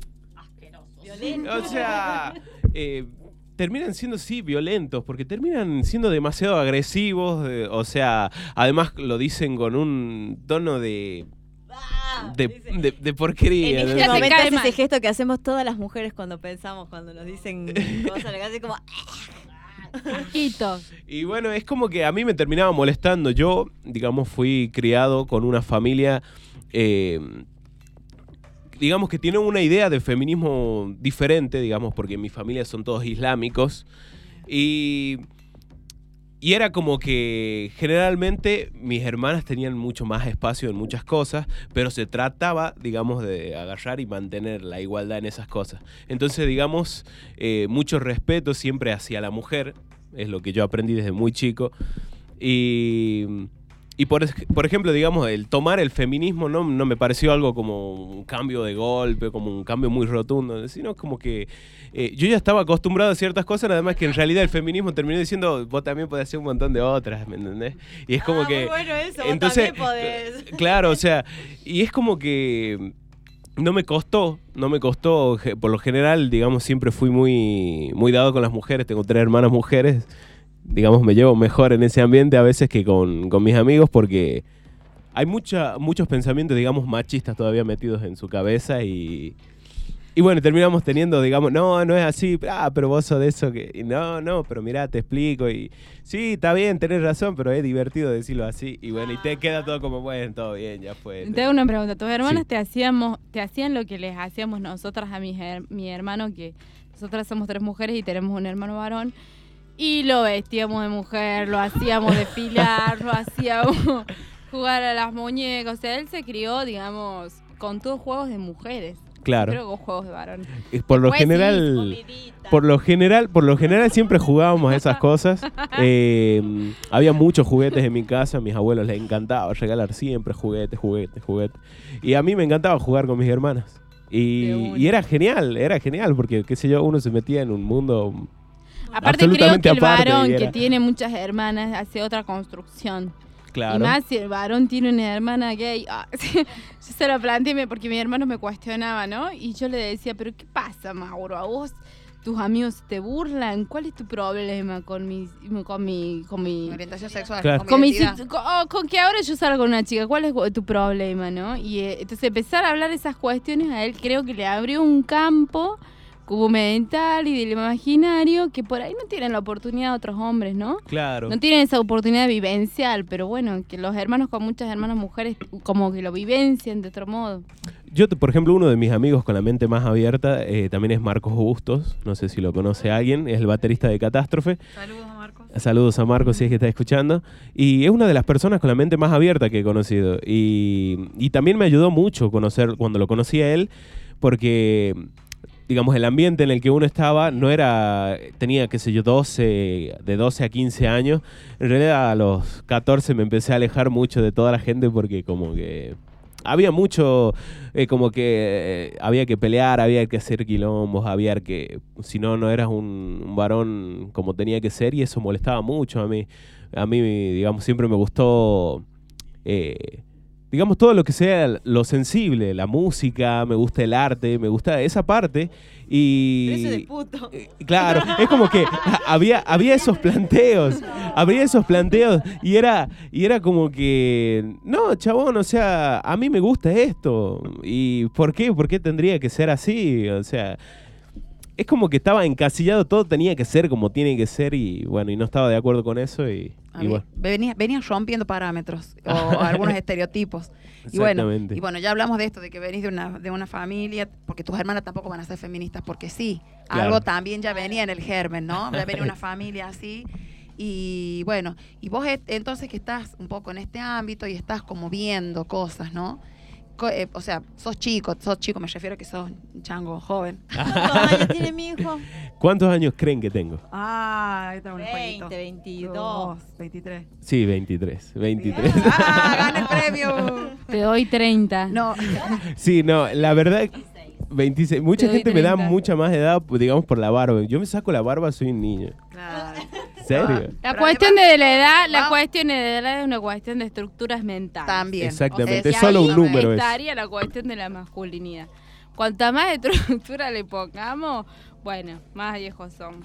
O sea, eh, terminan siendo, sí, violentos, porque terminan siendo demasiado agresivos. eh, o sea, además lo dicen con un tono de... De, de, de porquería. En ¿no? este momento cae es ese mal. gesto que hacemos todas las mujeres cuando pensamos, cuando nos dicen cosas, le hace como... Asquito. Y bueno, es como que a mí me terminaba molestando. Yo, digamos, fui criado con una familia, eh, digamos, que tiene una idea de feminismo diferente, digamos, porque en mi familia son todos islámicos. Y, y era como que generalmente mis hermanas tenían mucho más espacio en muchas cosas, pero se trataba, digamos, de agarrar y mantener la igualdad en esas cosas. Entonces, digamos, eh, mucho respeto siempre hacia la mujer, es lo que yo aprendí desde muy chico. Y, y por, por ejemplo, digamos, el tomar el feminismo no, no me pareció algo como un cambio de golpe, como un cambio muy rotundo, sino como que eh, yo ya estaba acostumbrado a ciertas cosas, nada más que en realidad el feminismo terminó diciendo, vos también podés hacer un montón de otras, ¿me entendés? Y es como ah, que... Muy bueno eso, entonces, vos también podés. Claro, o sea, y es como que... No me costó, no me costó, por lo general, digamos, siempre fui muy, muy dado con las mujeres, tengo tres hermanas mujeres, digamos, me llevo mejor en ese ambiente a veces que con, con mis amigos porque hay mucha, muchos pensamientos, digamos, machistas todavía metidos en su cabeza y... Y bueno, terminamos teniendo, digamos, no, no es así, ah, pero vos sos de eso que... Y no, no, pero mirá, te explico y... Sí, está bien, tenés razón, pero es divertido decirlo así. Y bueno, y te queda todo como, bueno, todo bien, ya fue. Te hago una pregunta. ¿Tus hermanas Sí. te hacíamos, te hacían lo que les hacíamos nosotras a mi, her- mi hermano? Que nosotras somos tres mujeres y tenemos un hermano varón. Y lo vestíamos de mujer, lo hacíamos desfilar, lo hacíamos jugar a las muñecas. O sea, él se crió, digamos, con todos juegos de mujeres. Claro. Creo que con juegos de varón. Y por lo Después sí, general, comidita. por lo general, por lo general siempre jugábamos esas cosas. Eh, había muchos juguetes en mi casa, a mis abuelos les encantaba regalar siempre juguetes, juguetes, juguetes. Y a mí me encantaba jugar con mis hermanas. Y, y era genial, era genial, porque, qué sé yo, uno se metía en un mundo Aparte creo absolutamente que el aparte. varón y que era- tiene muchas hermanas hace otra construcción. Claro. Y más si el varón tiene una hermana gay. Ah, sí, yo se lo planteé porque mi hermano me cuestionaba, ¿no? Y yo le decía, ¿pero qué pasa, Mauro? ¿A vos tus amigos te burlan? ¿Cuál es tu problema con mi... con mi... con mi... Orientación sexual. Claro. Con, Con, mi mi identidad. sit- con, oh, con que ahora yo salgo con una chica, ¿cuál es tu problema, no? Y eh, entonces empezar a hablar de esas cuestiones a él creo que le abrió un campo como mental y del imaginario que por ahí no tienen la oportunidad otros hombres, ¿no? Claro. No tienen esa oportunidad vivencial, pero bueno, que los hermanos con muchas hermanas mujeres como que lo vivencian de otro modo. Yo, por ejemplo, uno de mis amigos con la mente más abierta eh, también es Marcos Bustos. No sé si lo conoce alguien. Es el baterista de Catástrofe. Saludos a Marcos. Saludos a Marcos si es que está escuchando. Y es una de las personas con la mente más abierta que he conocido. Y, y también me ayudó mucho conocer cuando lo conocí a él, porque, digamos, el ambiente en el que uno estaba no era... Tenía, qué sé yo, doce, de doce a quince años. En realidad a los catorce me empecé a alejar mucho de toda la gente porque como que... Había mucho, eh, como que eh, había que pelear, había que hacer quilombos, había que, si no, no eras un, un varón como tenía que ser y eso molestaba mucho a mí. A mí, digamos, siempre me gustó, eh, digamos, todo lo que sea lo sensible, la música, me gusta el arte, me gusta esa parte y... Pero eso de puto. Claro, es como que había, había esos planteos, había esos planteos y era, y era como que, no, chabón, o sea, a mí me gusta esto. ¿Y por qué? ¿Por qué tendría que ser así? O sea, es como que estaba encasillado, todo tenía que ser como tiene que ser y bueno, y no estaba de acuerdo con eso y, A y mí, bueno. venía, venía rompiendo parámetros o algunos estereotipos. Y bueno, Exactamente. y bueno, ya hablamos de esto, de que venís de una, de una familia, porque tus hermanas tampoco van a ser feministas, porque sí, Claro. algo también ya venía en el germen, ¿no? Ya venía una familia así. Y bueno, y vos et- entonces que estás un poco en este ámbito y estás como viendo cosas, ¿no? Co- eh, o sea, sos chico, sos chico, me refiero a que sos un chango joven. ¿Cuántos años tiene mi hijo? ¿Cuántos años creen que tengo? Ah, ahí está un jueguito. veinte, veintidós. Dos, veintitrés. Sí, veintitrés. veintitrés. ¡Ah, gana el premio! Te doy treinta. No, Sí, no, la verdad, veintiséis. Mucha Te doy gente me da treinta. mucha más edad, pues, digamos, por la barba. Yo me saco la barba, soy un niño. claro. ¿Serio? La Pero cuestión además- de la edad, la Vamos. cuestión de la edad es una cuestión de estructuras mentales. También. Exactamente, O es sea, solo ahí un número. Es. Estaría la cuestión de la masculinidad. Cuanta más estructura le pongamos, bueno, más viejos son.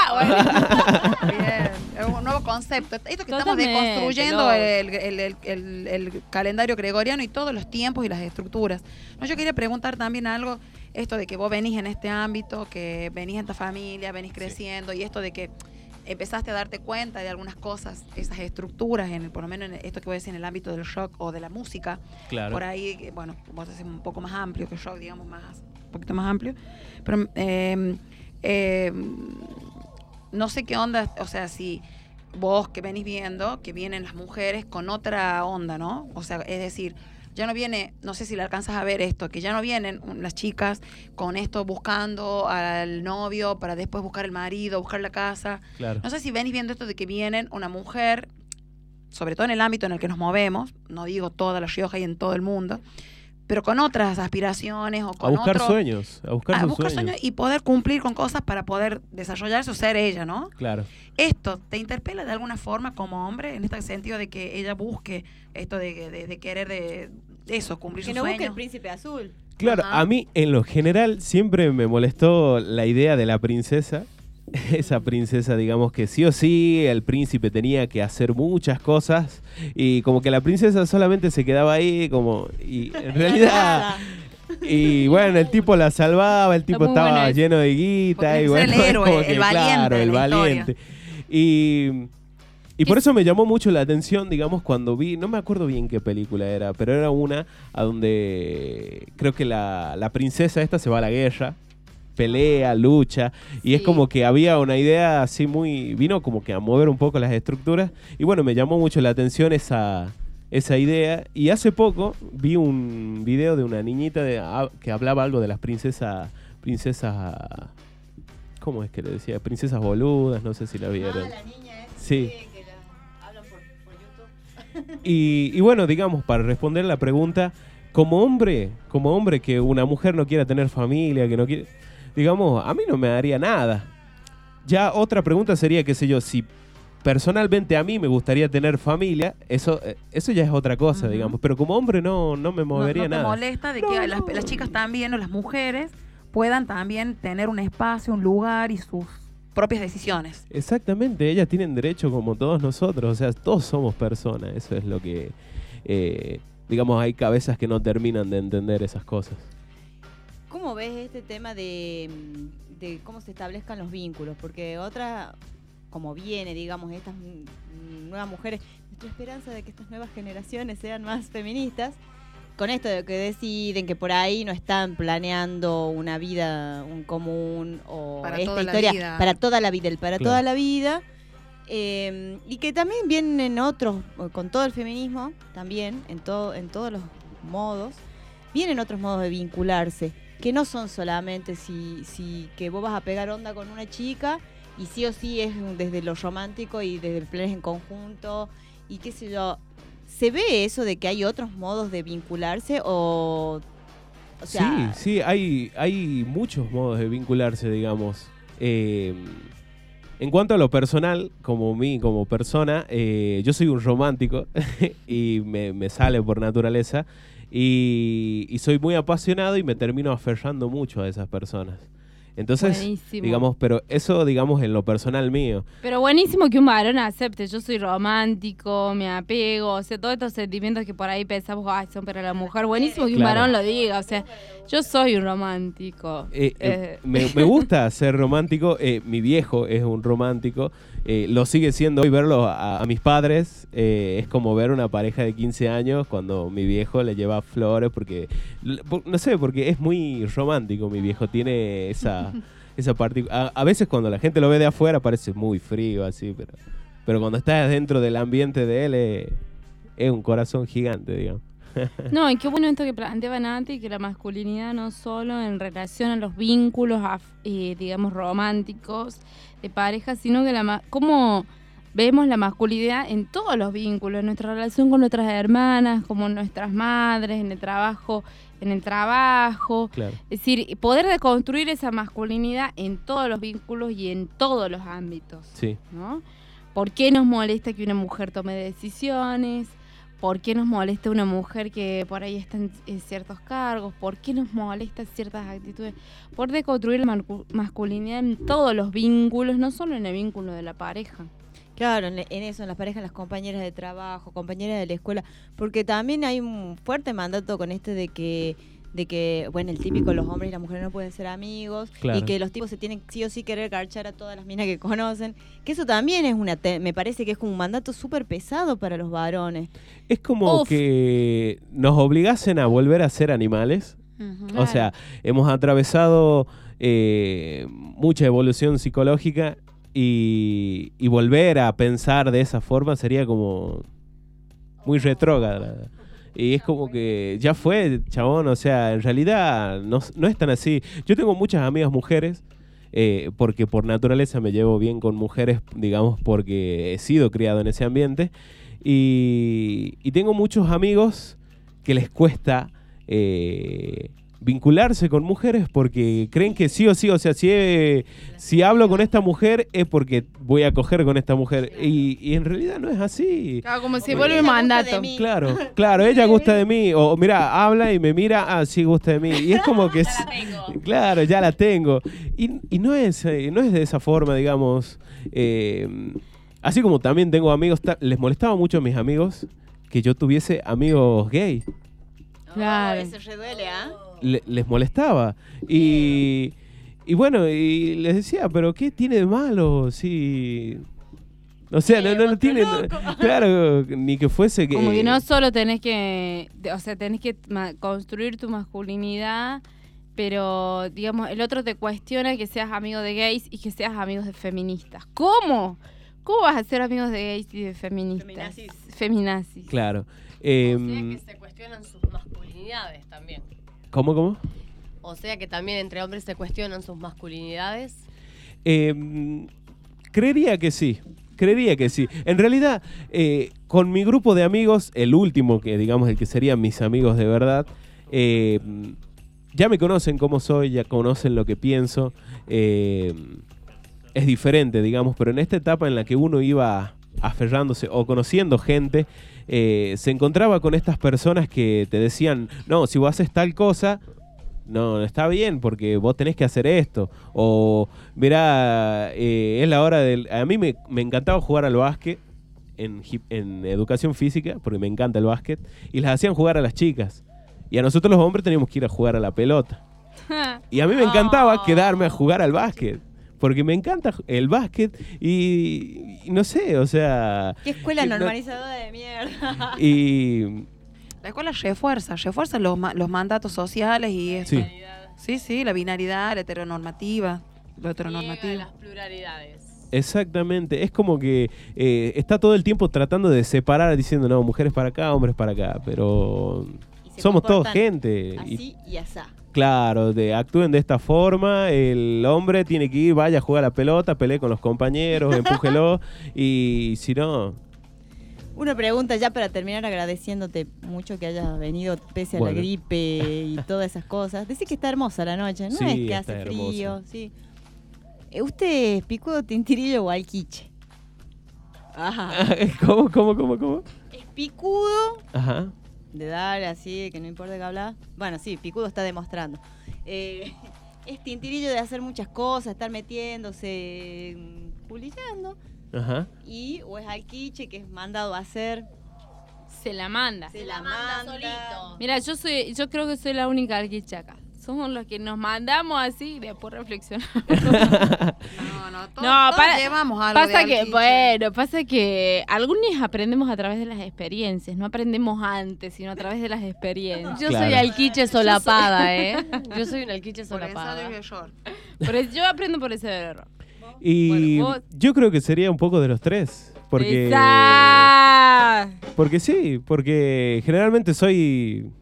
¡Ah! Bueno. Bien, es un nuevo concepto. Esto que estamos Totalmente, deconstruyendo loco. el, el- el- el- el calendario gregoriano y todos los tiempos y las estructuras. No, yo quería preguntar también algo, esto de que vos venís en este ámbito, que venís en esta familia, venís creciendo, y esto de que empezaste a darte cuenta de algunas cosas, esas estructuras, en el- por lo menos en esto que voy a decir en el ámbito del rock o de la música. Claro. Por ahí, eh, bueno, vos haces un poco más amplio que el rock, digamos, más, un poquito más amplio. Pero eh, eh, no sé qué onda, o sea, si vos que venís viendo que vienen las mujeres con otra onda, ¿no? O sea, es decir, ya no viene, no sé si le alcanzas a ver esto, que ya no vienen las chicas con esto buscando al novio para después buscar el marido, buscar la casa. Claro. No sé si venís viendo esto de que vienen una mujer sobre todo en el ámbito en el que nos movemos, no digo toda La Rioja y en todo el mundo, pero con otras aspiraciones o con A buscar otro- sueños, a buscar a sus buscar sueños. sueños y poder cumplir con cosas para poder desarrollarse o ser ella, ¿no? Claro. ¿Esto te interpela de alguna forma como hombre en este sentido de que ella busque esto de, de- de querer de eso, cumplir Que sus no busque el sueños? príncipe azul. Claro, Ajá. a mí en lo general siempre me molestó la idea de la princesa. Esa princesa, digamos que sí o sí el príncipe tenía que hacer muchas cosas y como que la princesa solamente se quedaba ahí como y en realidad y bueno, el tipo la salvaba, el tipo muy estaba buena esa. lleno de guita Porque y es bueno, el héroe, como el que, valiente claro, de el la historia. valiente. Y y por eso me llamó mucho la atención, digamos, cuando vi, no me acuerdo bien qué película era, pero era una a donde creo que la, la princesa esta se va a la guerra, pelea, lucha, y es como que había una idea así muy, vino como que a mover un poco las estructuras, y bueno, me llamó mucho la atención esa, esa idea, y hace poco vi un video de una niñita de, ah, que hablaba algo de las princesas, princesas, ¿cómo es que le decía? Princesas boludas, no sé si la vieron. Ah, la niña esa Sí. que la hablan por, por YouTube. Y, y bueno, digamos, para responder la pregunta, como hombre, como hombre que una mujer no quiera tener familia, que no quiere, digamos, a mí no me daría nada. Ya otra pregunta sería, qué sé yo, si personalmente a mí me gustaría tener familia, eso, eh, eso ya es otra cosa, Ujú. digamos. Pero como hombre no, no me ¿No, movería no te nada. molesta de que las, las chicas también o las mujeres puedan también tener un espacio, un lugar y sus propias decisiones? Exactamente, ellas tienen derecho como todos nosotros, o sea, todos somos personas, eso es lo que, eh, digamos, hay cabezas que no terminan de entender esas cosas. ¿Cómo ves este tema de, de cómo se establezcan los vínculos? Porque otra, como viene, digamos, estas mm, nuevas mujeres, nuestra esperanza de que estas nuevas generaciones sean más feministas, con esto de que deciden que por ahí no están planeando una vida un común o Para esta toda la historia vida. para toda la vida, el para Claro. toda la vida. Eh, y que también vienen otros, con todo el feminismo, también, en, todo, en todos los modos, vienen otros modos de vincularse, que no son solamente si, si que vos vas a pegar onda con una chica y sí o sí es desde lo romántico y desde planes en conjunto y qué sé yo. ¿Se ve eso de que hay otros modos de vincularse o, o sea, sí, sí, hay, hay muchos modos de vincularse, digamos. Eh, en cuanto a lo personal, como mí, como persona, eh, yo soy un romántico y me, me sale por naturaleza y, y soy muy apasionado y me termino aferrando mucho a esas personas. Entonces, Buenísimo. digamos, pero eso, digamos, en lo personal mío. Pero buenísimo que un varón acepte, yo soy romántico, me apego, o sea, todos estos sentimientos que por ahí pensamos, ay, son para la mujer, buenísimo que un Claro. varón lo diga, o sea, yo soy un romántico. Eh, eh, Eh, me, me gusta ser romántico. eh, mi viejo es un romántico. eh, lo sigue siendo hoy. Verlo a, a mis padres eh, es como ver una pareja de quince años cuando mi viejo le lleva flores porque, l- por- no sé, porque es muy romántico. Mi viejo tiene esa, esa parte. A, a veces cuando la gente lo ve de afuera parece muy frío así, pero, pero cuando estás dentro del ambiente de él eh, es un corazón gigante, digamos. No, y qué bueno esto que planteaba Nati, que la masculinidad no solo en relación a los vínculos, af- eh, digamos, románticos de pareja, sino que la ma- cómo vemos la masculinidad en todos los vínculos, en nuestra relación con nuestras hermanas, como nuestras madres, en el trabajo, en el trabajo. Claro. Es decir, poder deconstruir esa masculinidad en todos los vínculos y en todos los ámbitos. Sí. ¿No? ¿Por qué nos molesta que una mujer tome decisiones? ¿Por qué nos molesta una mujer que por ahí está en, en ciertos cargos? ¿Por qué nos molesta ciertas actitudes? Por deconstruir la marcu- masculinidad en todos los vínculos, no solo en el vínculo de la pareja. claro, en, en eso, en las parejas, las compañeras de trabajo, compañeras de la escuela, porque también hay un fuerte mandato con este de que de que, bueno, el típico, los hombres y las mujeres no pueden ser amigos, Claro. y que los tipos se tienen sí o sí querer garchar a todas las minas que conocen, que eso también es una, te- me parece que es como un mandato súper pesado para los varones. Es como Uf. que nos obligasen a volver a ser animales. O sea, hemos atravesado eh, mucha evolución psicológica y, y volver a pensar de esa forma sería como muy retrógrada. Y es como que ya fue, chabón, o sea, en realidad no, no es tan así. Yo tengo muchas amigas mujeres, eh, porque por naturaleza me llevo bien con mujeres, digamos, porque he sido criado en ese ambiente. Y, y tengo muchos amigos que les cuesta eh, vincularse con mujeres porque creen que sí o sí, o sea, si, he, si hablo con esta mujer es porque voy a coger con esta mujer. Y, y en realidad no es así. Claro, como si Porque- vuelve un mandato. Claro, claro, ella gusta de mí. O mira, habla y me mira, ah, sí gusta de mí. Y es como que... es- claro, ya la tengo. Y, y no, es, eh, no es de esa forma, digamos. eh, así como también tengo amigos, ta- les molestaba mucho a mis amigos que yo tuviese amigos gay. Claro. Eso reduele, ¿ah? Le- les molestaba. Y, y bueno, y les decía, pero ¿qué tiene de malo? Sí. O sea, no, no, no tiene... no- claro, ni que fuese que... Como que no solo tenés que, de- o sea, tenés que ma- construir tu masculinidad, pero, digamos, el otro te cuestiona que seas amigo de gays y que seas amigos de feministas. ¿Cómo? ¿Cómo vas a ser amigos de gays y de feministas? Feminazis. Feminazis. Claro. Eh, O sea que se cuestionan sus masculinidades también. ¿Cómo, cómo? O sea que también entre hombres se cuestionan sus masculinidades. Eh, creería que sí, creería que sí. En realidad, eh, con mi grupo de amigos, el último, que digamos el que serían mis amigos de verdad, eh, ya me conocen cómo soy, ya conocen lo que pienso. eh, es diferente, digamos, pero en esta etapa en la que uno iba aferrándose o conociendo gente, eh, se encontraba con estas personas que te decían, no, si vos haces tal cosa, no, no está bien porque vos tenés que hacer esto. O, mirá, eh, es la hora del... A mí me, me encantaba jugar al básquet en, hip- en educación física, porque me encanta el básquet, y las hacían jugar a las chicas. Y a nosotros los hombres teníamos que ir a jugar a la pelota. Y a mí me encantaba quedarme a jugar al básquet. Porque me encanta el básquet y, y no sé, o sea... Qué escuela que no- normalizadora de mierda. Y... La escuela refuerza, refuerza los, ma- los mandatos sociales y esto. Sí. Sí, sí, la binariedad, la heteronormativa, lo heteronormativo. Las pluralidades. Exactamente, es como que eh, está todo el tiempo tratando de separar, diciendo, no, mujeres para acá, hombres para acá, pero se somos todos comportan gente. Y, Así y asá. claro, de, actúen de esta forma, el hombre tiene que ir, vaya a jugar a la pelota, pelee con los compañeros, empújelo, y si no... Una pregunta ya para terminar, agradeciéndote mucho que hayas venido pese a Bueno. la gripe y todas esas cosas. Decís que está hermosa la noche, no Sí, es que está hace hermosa. frío, sí. Eh, ¿Usted es picudo, tintirillo o alquiche? Ajá. ¿Cómo, cómo, cómo, cómo? ¿Es picudo Ajá. de dar así, que no importa que hablar? Bueno, sí, picudo está demostrando. Eh, es tintirillo de hacer muchas cosas, estar metiéndose, mm, pulillando. Ajá. Y o es alquiche, que es mandado a hacer. Se la manda. Se la manda. Mira, yo soy, yo creo que soy la única alquiche acá. Somos los que nos mandamos así y después reflexionamos. No, no, todos, No, todos para- llevamos algo Pasa de que, alquiche. bueno, pasa que algunos aprendemos a través de las experiencias, no aprendemos antes, sino a través de las experiencias. Yo Claro. soy alquiche solapada, Yo ¿eh? Yo soy una alquiche Por solapada. ensayo y error. Por eso yo aprendo por ese error. Y Bueno, vos- yo creo que sería un poco de los tres. Porque... Esa. Porque sí, porque generalmente soy...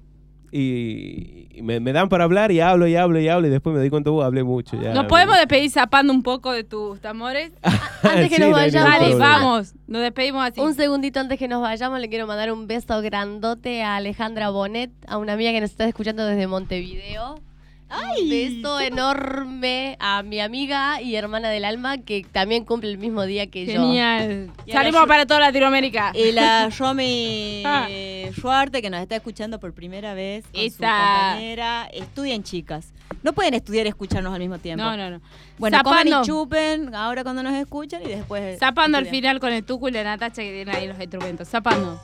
Y, y me, me dan para hablar y hablo y hablo y hablo y después me doy cuenta, uh, hablé mucho. Ya, Nos podemos despedir zapando un poco de tus tamores. Antes que Sí, nos no hay ningún vayamos, Dale, problema. vamos. Nos despedimos así. Un segundito antes que nos vayamos, le quiero mandar un beso grandote a Alejandra Bonet, a una amiga que nos está escuchando desde Montevideo. Un beso enorme a mi amiga y hermana del alma que también cumple el mismo día que yo. Genial. Y ahora Salimos yo- para toda Latinoamérica. Y la Romy Ah. Schwartz, que nos está escuchando por primera vez con su Esa. compañera. Estudien, chicas. No pueden estudiar y escucharnos al mismo tiempo. No, no, no. Bueno, coman Zapando. y chupen ahora cuando nos escuchan y después... Zapando al estudien. final con el tuco y la Natacha que tienen ahí los instrumentos. Zapando.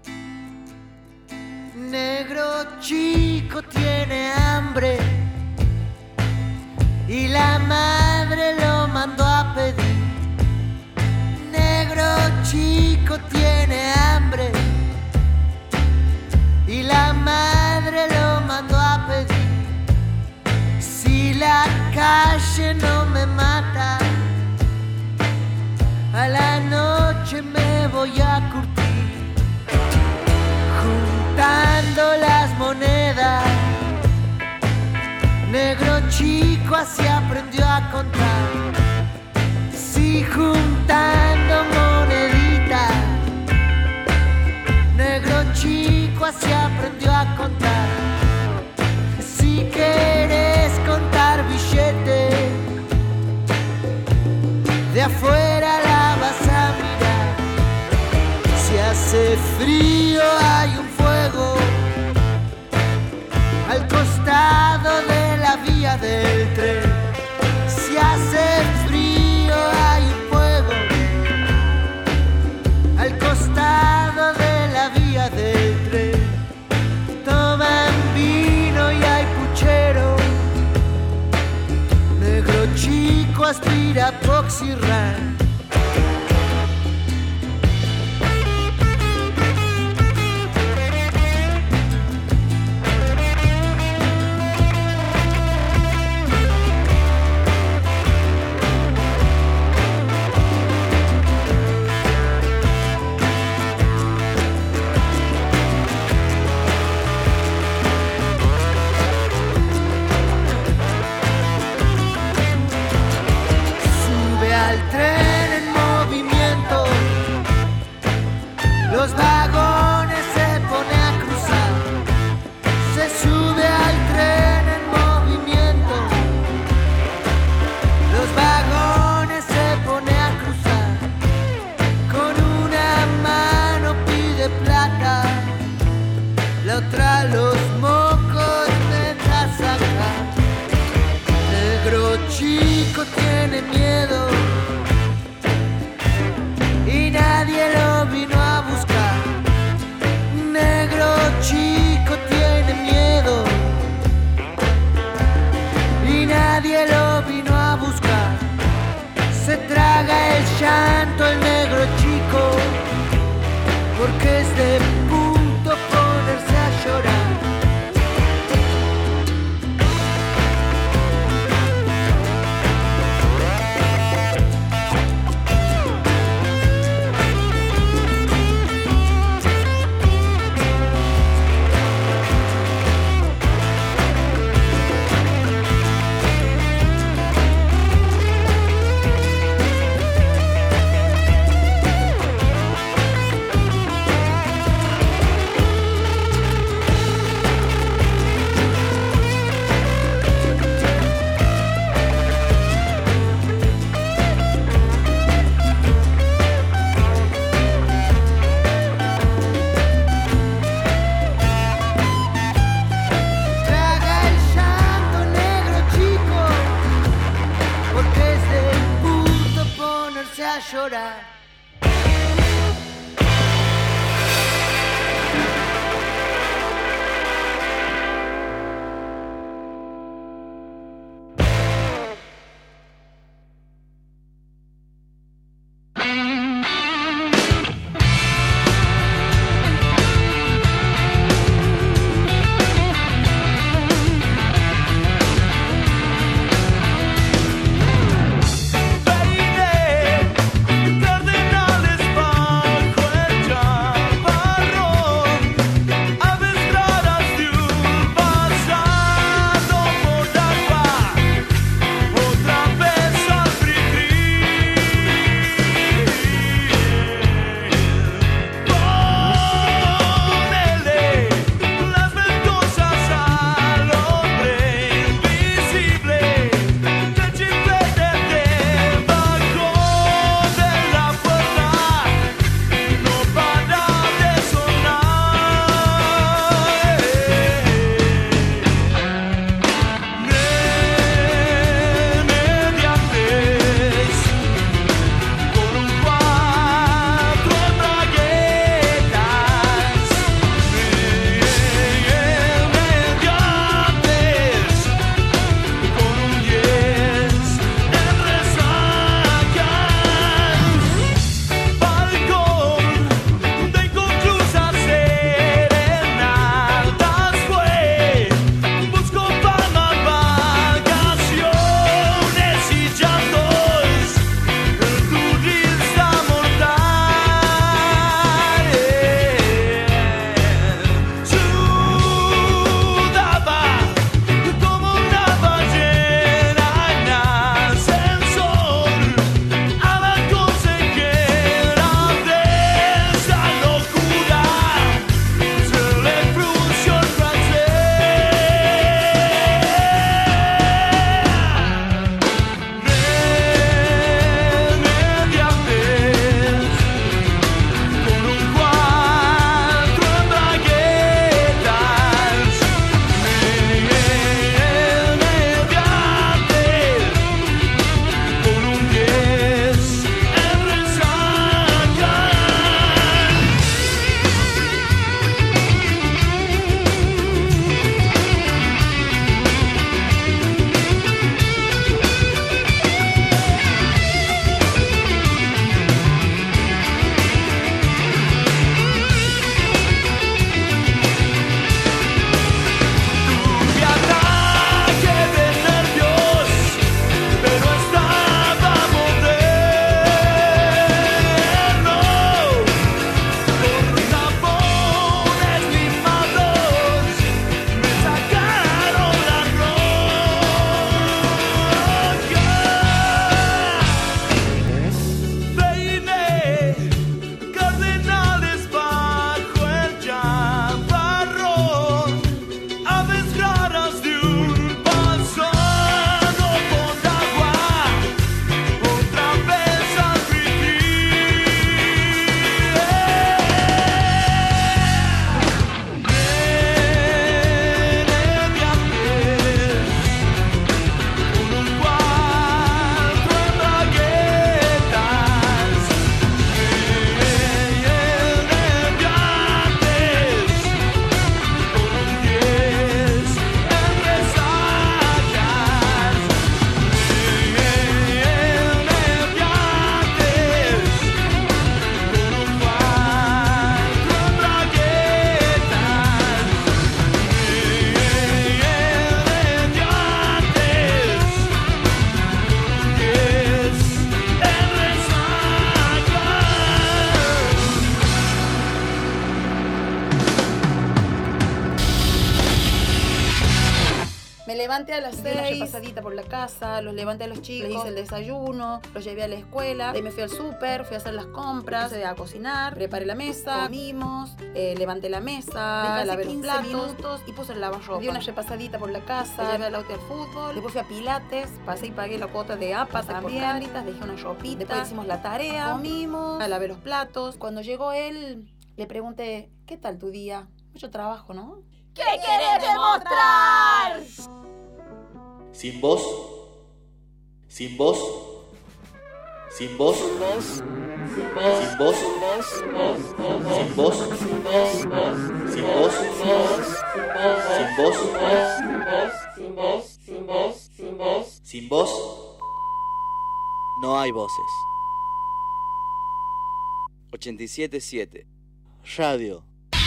Negro chico tiene hambre madre lo mandó a pedir. Negro chico tiene hambre y la madre lo mandó a pedir. Si la calle no me mata, a la noche me voy a curtir, juntando las monedas. Negro chico así aprendió a contar. Si juntando moneditas, negro chico así aprendió a contar. Si quieres contar billetes, de afuera la vas a mirar. Si hace frío hay un fuego al costado de la vía del tren. Si hace frío hay un fuego al costado de la vía del tren. Toman vino y hay puchero. Negro chico aspira Poxirran. Los vagones se pone a cruzar, se sube al tren en movimiento. Los vagones se pone a cruzar, con una mano pide plata, la otra los mocos deja sacar. Negro chico tiene miedo y nadie lo vino a buscar. Negro chico tiene miedo y nadie lo vino a buscar. Se traga el llanto el negro chico, porque es de punto ponerse a llorar. Llorar. Tarde levanté a las seis, una repasadita por la casa, los levanté a los chicos, les hice el desayuno, los llevé a la escuela, de ahí me fui al súper, fui a hacer las compras, a cocinar, preparé la mesa, comimos, eh, levanté la mesa, lavé los platos minutos, y puse el lavarropa. Di una repasadita por la casa, llevé al auto al fútbol, después fui a Pilates, pasé y pagué la cuota de A P A también, dejé una ropita, después hicimos la tarea, comimos, lavé los platos. Cuando llegó él, le pregunté, ¿qué tal tu día? Mucho trabajo, ¿no? ¿Qué querés demostrar? Sin voz, sin voz, sin voz, sin voz, sin voz, sin voz, sin voz, sin voz, sin voz, sin voz, sin voz, sin voz, sin voz, no hay voces. ochenta y siete punto siete Radio.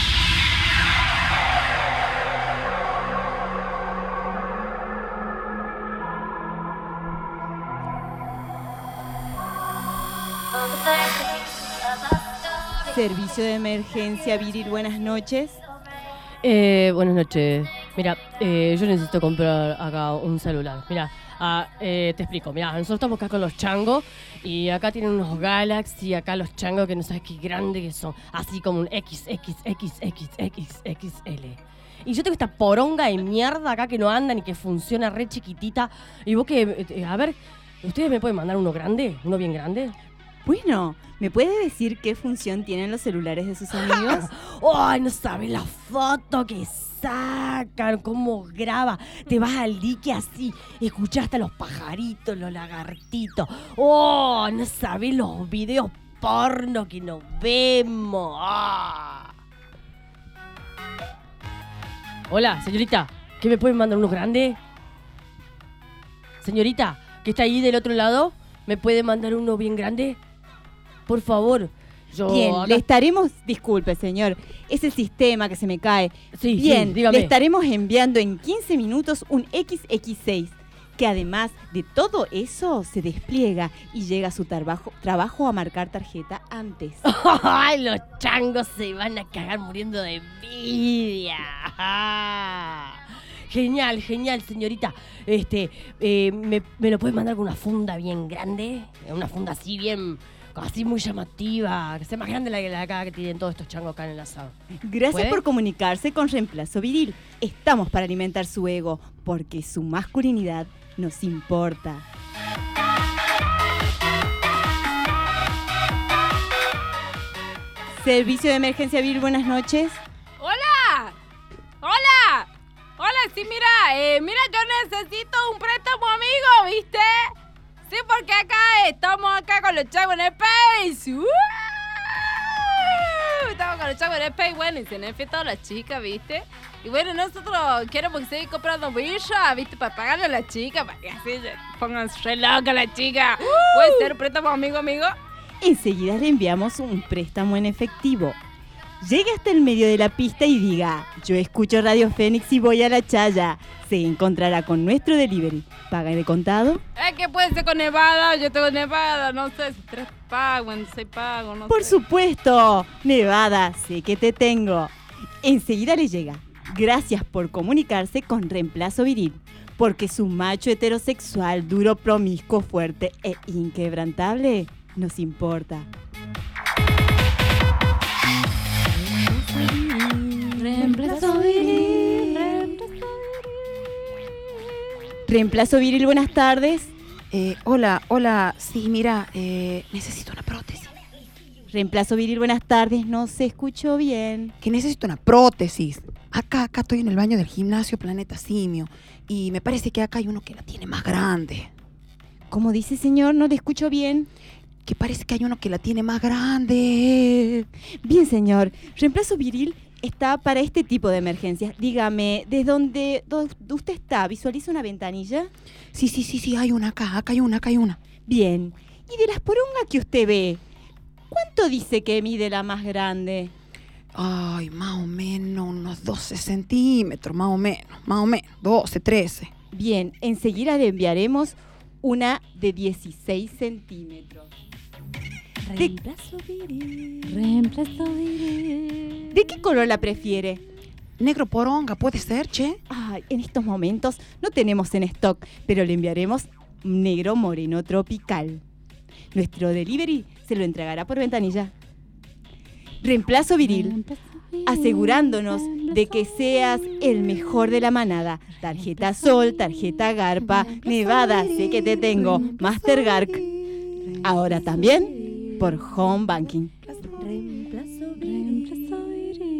Servicio de emergencia viril, buenas noches. Eh, buenas noches. Mira, eh, yo necesito comprar acá un celular. Mira, ah, eh, te explico. Mira, nosotros estamos acá con los changos y acá tienen unos Galaxy, acá los changos que no sabes qué grande que son. Así como un equis equis equis equis equis equis ele. Y yo tengo esta poronga de mierda acá que no anda ni que funciona re chiquitita. Y vos que, eh, a ver, ¿ustedes me pueden mandar uno grande? ¿Uno bien grande? Bueno, ¿me puede decir qué función tienen los celulares de sus amigos? ¡Ay, no sabes la foto que sacan! ¿Cómo graba? Te vas al dique así, escuchaste a los pajaritos, los lagartitos. ¡Oh, no sabes los videos porno que nos vemos! ¡Ah! Hola, señorita, ¿qué me pueden mandar unos grandes? Señorita, ¿que está ahí del otro lado? ¿Me puede mandar uno bien grande? Por favor. Yo Bien, acá... le estaremos... Disculpe, señor. Ese sistema que se me cae. Sí, Bien, sí, dígame. le estaremos enviando en quince minutos un equis equis seis, que además de todo eso se despliega y llega a su trabajo, trabajo a marcar tarjeta antes. ¡Ay, los changos se van a cagar muriendo de envidia! Genial, genial, señorita. Este, eh, ¿me, ¿me lo puede mandar con una funda bien grande? Una funda así bien, así muy llamativa, que sea más grande la que la acá que tienen todos estos changos acá en el asado. Gracias ¿Puede? por comunicarse con Reemplazo Viril. Estamos para alimentar su ego, porque su masculinidad nos importa. Servicio de emergencia viril, buenas noches. ¡Hola! ¡Hola! Hola, sí, mira, eh, mira, yo necesito un préstamo amigo, ¿viste? Sí, porque acá estamos acá con los chavos en el Space. ¡Uh! Estamos con los chavos en el Space, bueno, y se nos fue todas las chicas, ¿viste? Y bueno, nosotros queremos seguir comprando birra, ¿viste? Para pagarle a las chicas, para que así pongan re loca a la chica. ¡Uh! ¿Puede ser un préstamo amigo, amigo? Enseguida le enviamos un préstamo en efectivo. Llegue hasta el medio de la pista y diga, yo escucho Radio Fénix y voy a la chaya. Se encontrará con nuestro delivery. ¿Paga de contado? Es que puede ser con Nevada, yo tengo Nevada, no sé si tres pagos, seis pagos, no Por sé. supuesto, Nevada, sé que te tengo. Enseguida le llega. Gracias por comunicarse con Reemplazo Viril, porque su macho heterosexual, duro, promiscuo, fuerte e inquebrantable nos importa. Reemplazo viril, reemplazo viril. Reemplazo Viril, buenas tardes. Eh, hola, hola, sí, mira, eh, necesito una prótesis. Reemplazo Viril, buenas tardes, no se escuchó bien. Que necesito una prótesis. Acá, acá estoy en el baño del gimnasio Planeta Simio y me parece que acá hay uno que la tiene más grande. ¿Cómo dice, señor? No le escucho bien. Que parece que hay uno que la tiene más grande. Bien, señor. Reemplazo Viril está para este tipo de emergencias. Dígame, ¿desde dónde, dónde usted está? ¿Visualiza una ventanilla? Sí, sí, sí, sí, hay una acá, acá hay una, acá hay una. Bien. ¿Y de las porongas que usted ve, cuánto dice que mide la más grande? Ay, más o menos unos doce centímetros, más o menos, más o menos, doce, trece. Bien, enseguida le enviaremos una de dieciséis centímetros. Reemplazo viril, reemplazo viril. ¿De qué color la prefiere? Negro poronga, ¿puede ser, che? Ay, en estos momentos no tenemos en stock, pero le enviaremos negro moreno tropical. Nuestro delivery se lo entregará por ventanilla. Reemplazo viril, asegurándonos de que seas el mejor de la manada. Tarjeta Sol, tarjeta Garpa, Nevada, sé que te tengo, Master Garc. Ahora también por Home Banking. Reemplazo, reemplazo viril.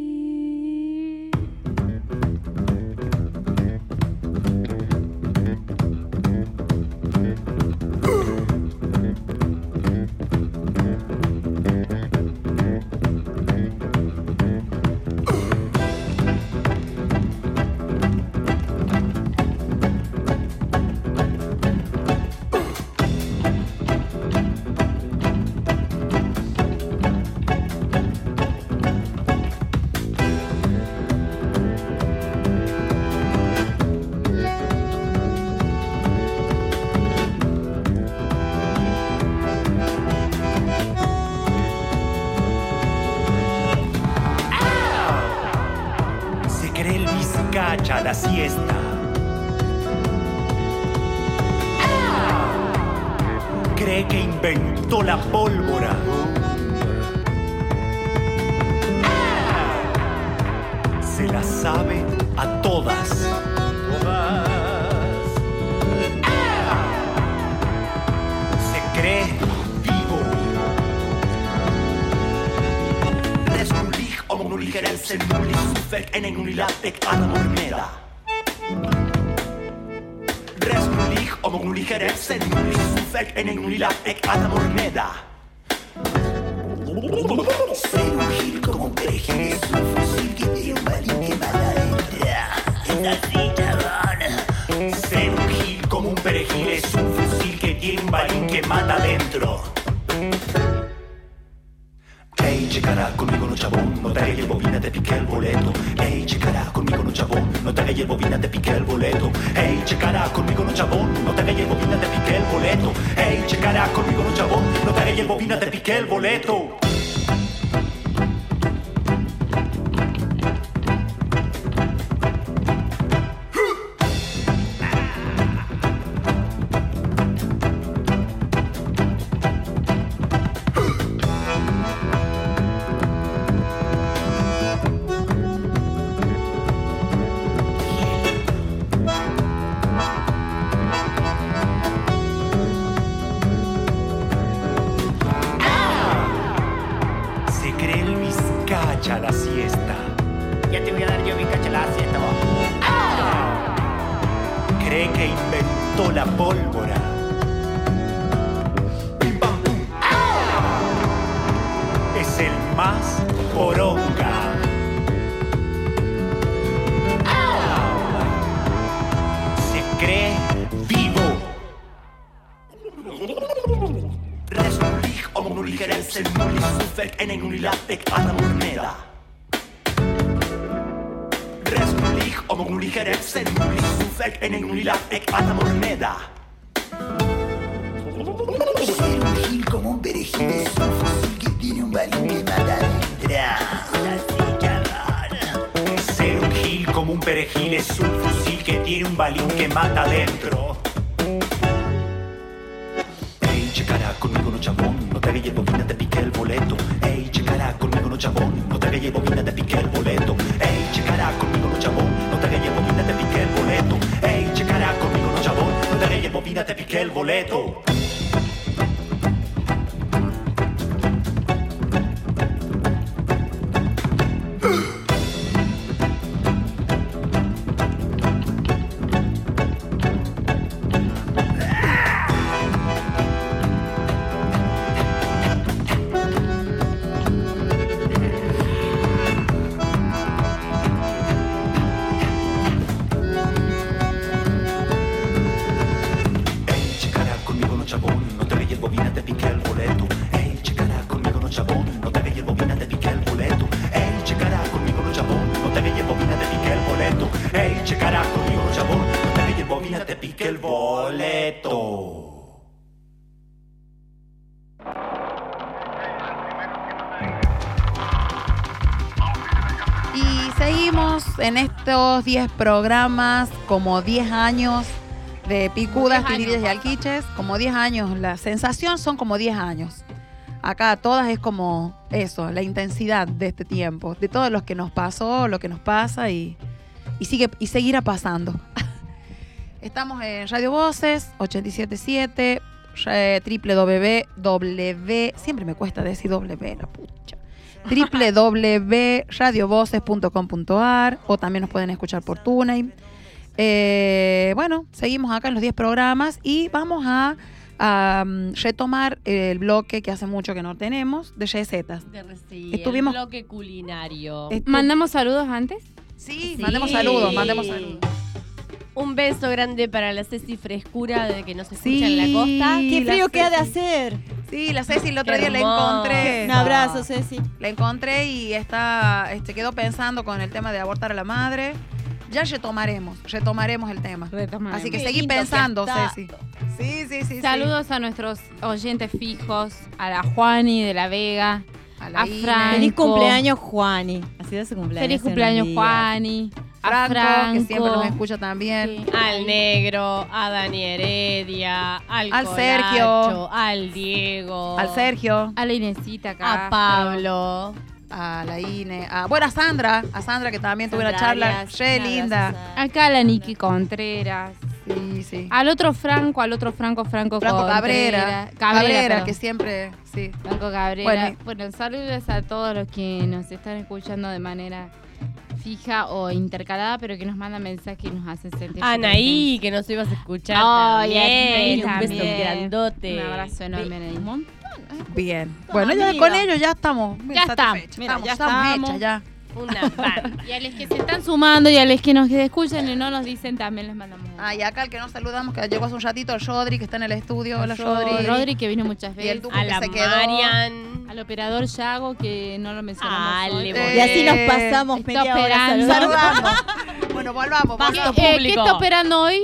A la siesta. Cree que inventó la pólvora. Se la sabe a todas. Se cree vivo. Resnulig om nuligerensen nulig suffer en en unilatek anamormeda. Resnulig om nuligerensen nulig suffer en en unilatek anamormeda. Ser un gil como un perejil es un fusil que tiene un balín que mata adentro. Es así, chabón. Ser un gil como un perejil es un fusil que tiene un balín que mata adentro. Ey, checará conmigo no chabón, no te hagas el bobina, te piqué el boleto. Ey, checará conmigo no chabón, no te hagas el bobina, te piqué el boleto. Ey, checará conmigo no chabón, no te hagas el bobina, te piqué el boleto. Ey, checará conmigo no chabón, no te hagas el bobina, te piqué el boleto. A la siesta. Ya te voy a dar yo mi cacha la siesta. ¡Ah! Cree que inventó la pólvora. Pim, pam, pum. ¡Ah! Es el más poronga. ¡Ah! Se cree vivo. Resnulig om nuligerensen nulig suffer en en unilatek anamormeda. Resnulig om nuligerensen nulig suffer en en unilatek anamormeda. Ser un gil como un perejil es un fusil que tiene un balín que mata adentro. Ser un gil como un perejil es un fusil que tiene un balín que mata adentro. Ey, checará conmigo no chabón, no te hagas el bobina, te piqué el boleto. Ey, checará conmigo no chabón, no te hagas el bobina, te piqué el boleto. Ey, checará conmigo no chabón, no te hagas el bobina, te piqué el boleto. Ey, checará conmigo no chabón, no te hagas el bobina, te piqué el boleto. seguimos en estos diez programas, como diez años de picudas, Como diez tiridas y años. alquiches, como diez años. La sensación son como diez años. Acá todas es como eso, la intensidad de este tiempo, de todo lo que nos pasó, lo que nos pasa y, y, sigue, y seguirá pasando. Estamos en Radio Voces, ochenta y siete punto siete, eh, w w w, siempre me cuesta decir W, la pucha, w w w punto radio voces punto com punto a r, o también nos pueden escuchar por TuneIn. Eh, bueno, seguimos acá en los diez programas y vamos a, a um, retomar el bloque que hace mucho que no tenemos, de recetas. De reci- Estuvimos- el bloque culinario. Estu- ¿Mandamos saludos antes? Sí, mandemos saludos, mandemos saludos. Un beso grande para la Ceci Frescura de que nos escucha Sí, en la costa. Qué la frío que ha de Ceci. hacer. Sí, la Ceci el otro Qué día la hermoso. encontré. Un abrazo, Ceci. La encontré y está, este, quedó pensando con el tema de abortar a la madre. Ya retomaremos, retomaremos el tema. Retomaremos. Así que Qué seguí lindo que pensando, está. Ceci. Sí, sí, sí. Saludos a nuestros oyentes fijos, a la Juani de la Vega, A a, la Ine. Franco. Feliz cumpleaños, Juani. Así de su cumpleaños. Feliz en cumpleaños, un día. Juani. A Franco, Franco. que siempre nos escucha también. Sí. Al Negro, a Dani Heredia, al, Al Colacho, Sergio. al Diego, Al Sergio, A la Inesita acá. a Pablo. a la Ine, a, bueno, a Sandra, a Sandra que también tuve una Sandra charla Arias, re un abrazo, linda. Sandra. Acá a la Niki Contreras. Sí, sí. Al otro Franco, al otro Franco, Franco, Franco Contreras. Cabrera, Cabrera, Cabrera, perdón. que siempre, sí. Franco Cabrera. Bueno. Bueno, saludos a todos los que nos están escuchando de manera fija o intercalada, pero que nos mandan mensajes y nos hacen sentir. su Anaí, que nos ibas a escuchar Ay, también. Anaí Un beso también. grandote. Un abrazo enorme, Anaí. Un montón. Bien. Bueno, ya amiga. con ellos ya estamos. Ya estamos. satisfechas. Mira, estamos, ya estamos estamos. hechas ya. Una banda. Y a los que se están sumando y a los que nos escuchan y no nos dicen, también les mandamos un Ah, y acá el que nos saludamos, que llegó hace un ratito, el Rodri, que está en el estudio. Hola, Rodri. Rodri. Rodri, que vino muchas Y el veces. Tucu A que la se quedó. Marian. Al operador Yago, que no lo mencionamos Ale, hoy. bueno. Y así nos Eh, pasamos está media hora operando. saludando. Bueno, volvamos, Pasto volvamos. Eh, ¿Qué público. está operando hoy?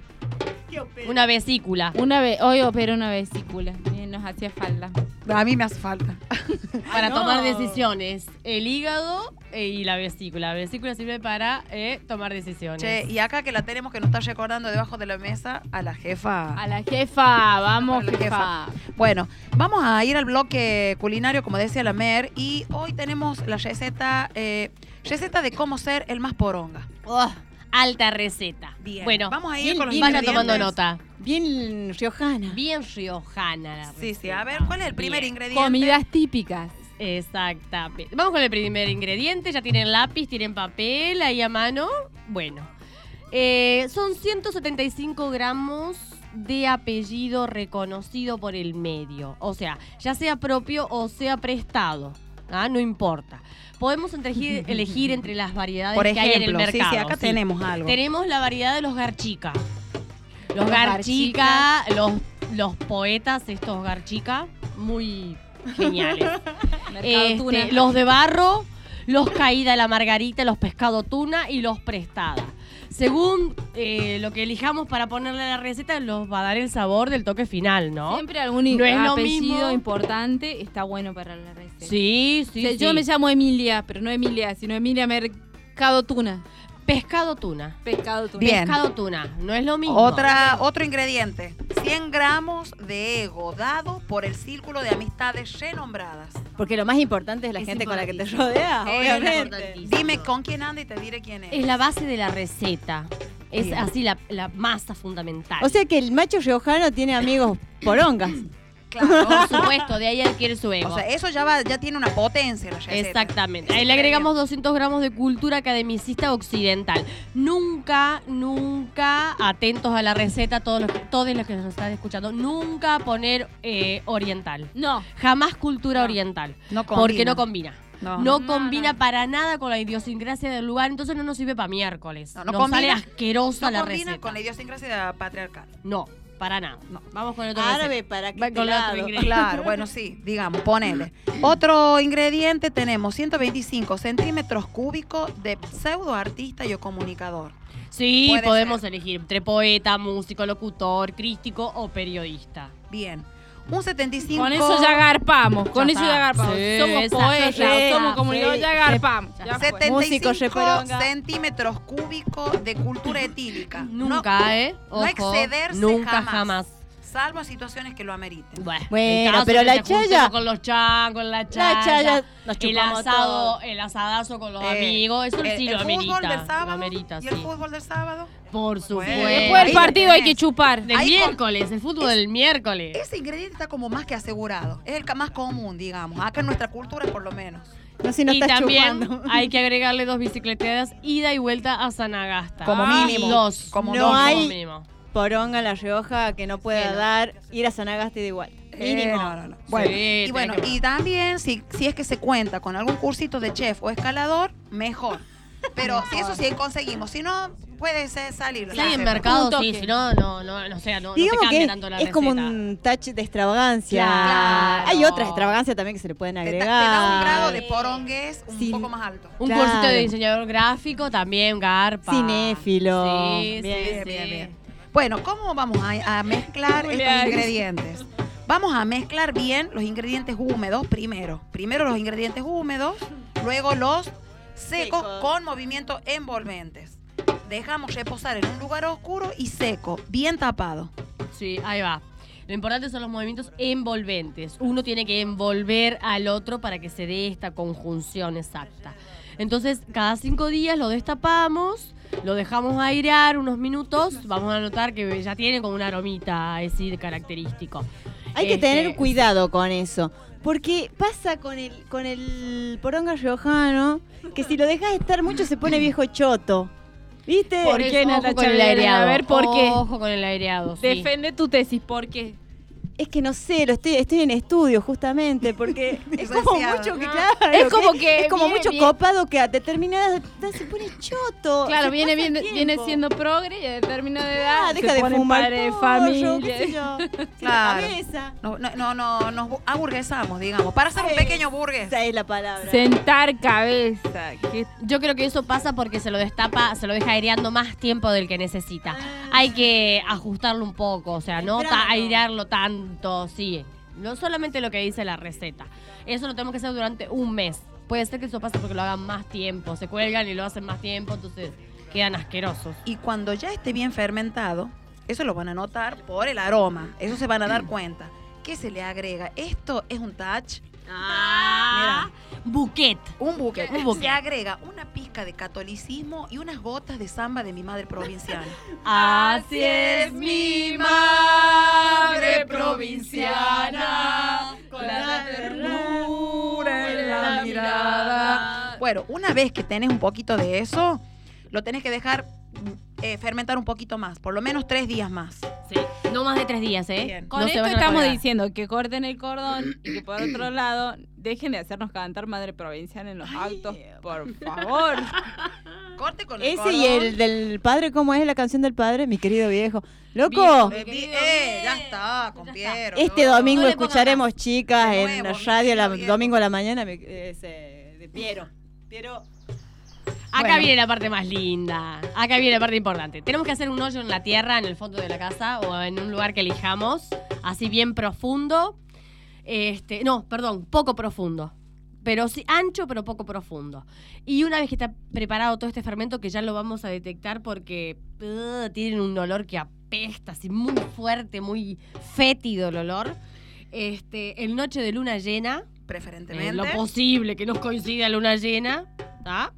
Una vesícula. Una vez, hoy opera una vesícula. Eh, Nos hacía falta. A mí me hace falta. Para no. tomar decisiones. El hígado eh, y la vesícula. La vesícula sirve para eh, tomar decisiones. Che, y acá que la tenemos que nos está recordando debajo de la mesa a la jefa. A la jefa, vamos, A la jefa. Bueno, vamos a ir al bloque culinario, como decía la Mer, y hoy tenemos la receta, eh, receta de cómo ser el más poronga. Oh, alta receta. Bien. Bueno, Vamos a ir bien, con los vayan ingredientes. tomando nota. Bien riojana. Bien riojana la receta. Sí, sí, a ver, ¿cuál es el primer Bien. ingrediente? Comidas típicas. Exactamente. Vamos con el primer ingrediente. Ya tienen lápiz, tienen papel ahí a mano. Bueno, eh, son ciento setenta y cinco gramos de apellido reconocido por el medio. O sea, ya sea propio o sea prestado. ¿Ah? No importa. Podemos elegir, elegir entre las variedades Por que hay en el ejemplo, sí, mercado. sí, acá tenemos algo. Tenemos la variedad de los garchica. Los, Los garchica, los, los poetas, estos garchica, muy geniales. Mercado Este, Tuna. los de barro, los caída la margarita, los pescado tuna y los prestada. Según eh, lo que elijamos para ponerle a la receta, los va a dar el sabor del toque final, ¿no? Siempre algún No es lo apellido mismo. importante está bueno para la receta. Sí, sí, O sea, sí. Yo me llamo Emilia, pero no Emilia, sino Emilia Mercado Tuna. Pescado tuna. Pescado Tuna. Bien. Pescado tuna. No es lo mismo. Otra, otro ingrediente, cien gramos de ego dado por el círculo de amistades renombradas. Porque lo más importante es la Es gente con la que te importantísimo. rodea, Es obviamente. importantísimo. Dime con quién anda y te diré quién es. Es la base de la receta. Es Bien. así la, la masa fundamental. O sea que el macho riojano tiene amigos porongas. Claro. por supuesto, de ahí adquiere su ego. O sea, eso ya va, ya tiene una potencia la receta. Exactamente. Ahí le agregamos doscientos gramos de cultura academicista occidental. Nunca, nunca, atentos a la receta, todos los, todos los que nos están escuchando, nunca poner eh, oriental. No. Jamás cultura oriental. No Porque combina. no combina. No. No, No, combina no. para nada con la idiosincrasia del lugar, entonces no nos sirve para miércoles. No, no nos sale combina- asquerosa No la combina receta. con la idiosincrasia patriarcal. No, para nada. No. Vamos con otro Árabe receta. para que Va este con otro lado. ingrediente. Claro, bueno, sí, digamos, ponele. Otro ingrediente tenemos ciento veinticinco centímetros cúbicos de pseudo artista y o comunicador. Sí, Puede podemos ser. elegir entre poeta, músico, locutor, crítico o periodista. Bien. Un setenta y cinco. Con eso ya garpamos, con Ya eso está. ya garpamos. Sí, somos esa, poetas, sí, somos comunidad, sí. ya garpamos. Ya fue. setenta y cinco Músico, reporonga. centímetros cúbicos de cultura etílica. Nunca, no, ¿eh? Ojo, no excederse nunca jamás. jamás. Salvo en situaciones que lo ameriten. Bueno, Bueno, el caso pero que la te juntemos chaya- con los chan, con la chaya, La chaya, nos el chupamos asado, todo. el asadazo con los Eh, amigos, eso el, sí el lo fútbol amerita. del sábado lo amerita, y sí. el fútbol del sábado. Por supuesto. Bueno, Después ahí del lo partido hay tenés. que chupar. Del Ahí con- miércoles, el fútbol del miércoles. Ese ingrediente está como más que asegurado. Es el ca- más común, digamos. Acá en nuestra cultura, por lo menos. No, si no y estás también chupando. hay que agregarle dos bicicleteadas ida y vuelta a Sanagasta. Como Ah, mínimo. Dos. Como No dos hay- como mínimo. Poronga en La Rioja que no pueda Que no. dar ir a Sanagasta y de igual. Eh, no, no, no. Bueno, Sí, y tenés bueno, que- y también si, si es que se cuenta con algún cursito de chef o escalador, mejor. Pero si eso sí conseguimos, si no, puede ser salir. Si hay en hacemos. mercado, Un sí, toque. si no, no, no, no, sea, no, no te Digamos cambia que tanto la es receta. como un touch de extravagancia. Claro. Hay otras extravagancias también que se le pueden Te, da- agregar. te da un grado de porongués un Sí. poco más alto. Un Claro. cursito de diseñador gráfico también, garpa. Cinéfilo. Sí, Bien, sí, bien, sí. bien, bien. Bueno, ¿cómo vamos a, a mezclar estos Julián. ingredientes? Vamos a mezclar bien los ingredientes húmedos primero. Primero los ingredientes húmedos, luego los secos Secos. con movimientos envolventes. Dejamos reposar en un lugar oscuro y seco, bien tapado. Sí, ahí va. Lo importante son los movimientos envolventes. Uno tiene que envolver al otro para que se dé esta conjunción exacta. Entonces, cada cinco días lo destapamos, lo dejamos airear unos minutos. Vamos a notar que ya tiene como una aromita así característico. Hay que Este, tener cuidado con eso. Porque pasa con el, con el poronga riojano que si lo dejas estar mucho se pone viejo choto. ¿Viste? ¿Por Por qué, eso, Natacha ojo con el Belén? aireado. A ver, ¿por qué? Ojo con el aireado, sí. Defende tu tesis, ¿por qué? Es que no sé, lo estoy, estoy en estudio justamente, porque es como Licenciada. mucho que, No. claro, Es como que es como viene mucho bien. copado que a determinadas edades se pone choto. Claro, se viene, pasa el viene, viene tiempo. siendo progre y a determinada edad Ah, se deja de pone fumar padre de porro, familia. qué sé yo. Claro. La cabeza. No, no, no, no, nos bu- aburguesamos, digamos, para hacer un Sí. pequeño burgués. Esa es la palabra. Sentar cabeza. que- Yo creo que eso pasa porque se lo destapa, se lo deja aireando más tiempo del que necesita. Hay que ajustarlo un poco, o sea, no ta- Temprano. airearlo tanto, sí. No solamente lo que dice la receta. Eso lo tenemos que hacer durante un mes. Puede ser que eso pase porque lo hagan más tiempo, se cuelgan y lo hacen más tiempo, entonces quedan asquerosos. Y cuando ya esté bien fermentado, eso lo van a notar por el aroma. Eso se van a dar cuenta. ¿Qué se le agrega? Esto es un touch. Ah, buquet. Un buque. Un buque. Se agrega una pizca de catolicismo y unas gotas de samba de mi madre provinciana. Así es mi madre provinciana, con la ternura en la mirada. Bueno, una vez que tenés un poquito de eso, lo tenés que dejar eh, fermentar un poquito más, por lo menos tres días más. Sí, no más de tres días, ¿eh? Bien. Con No se esto vayan a estamos colgar. diciendo que corten el cordón y que por otro lado dejen de hacernos cantar Madre Provinciana en los actos, por favor. Corte con el Ese cordón. y el del padre, ¿cómo es la canción del padre? Mi querido viejo. ¡Loco! Eh, vi- eh, ya está, con Piero. Este no. domingo No le pongan escucharemos chicas De en nuevo, la radio, la, mi querido domingo a la mañana, me- ese, de Piero. Piero. Acá Bueno. viene la parte más linda. Acá viene la parte importante. Tenemos que hacer un hoyo en la tierra, en el fondo de la casa o en un lugar que elijamos, así bien profundo. Este, no, perdón, poco profundo. Pero sí, ancho, pero poco profundo. Y una vez que está preparado todo este fermento, que ya lo vamos a detectar porque uh, tienen un olor que apesta, así muy fuerte, muy fétido el olor. Este, en noche de luna llena, Preferentemente. en lo posible que nos coincida luna llena, ¿está?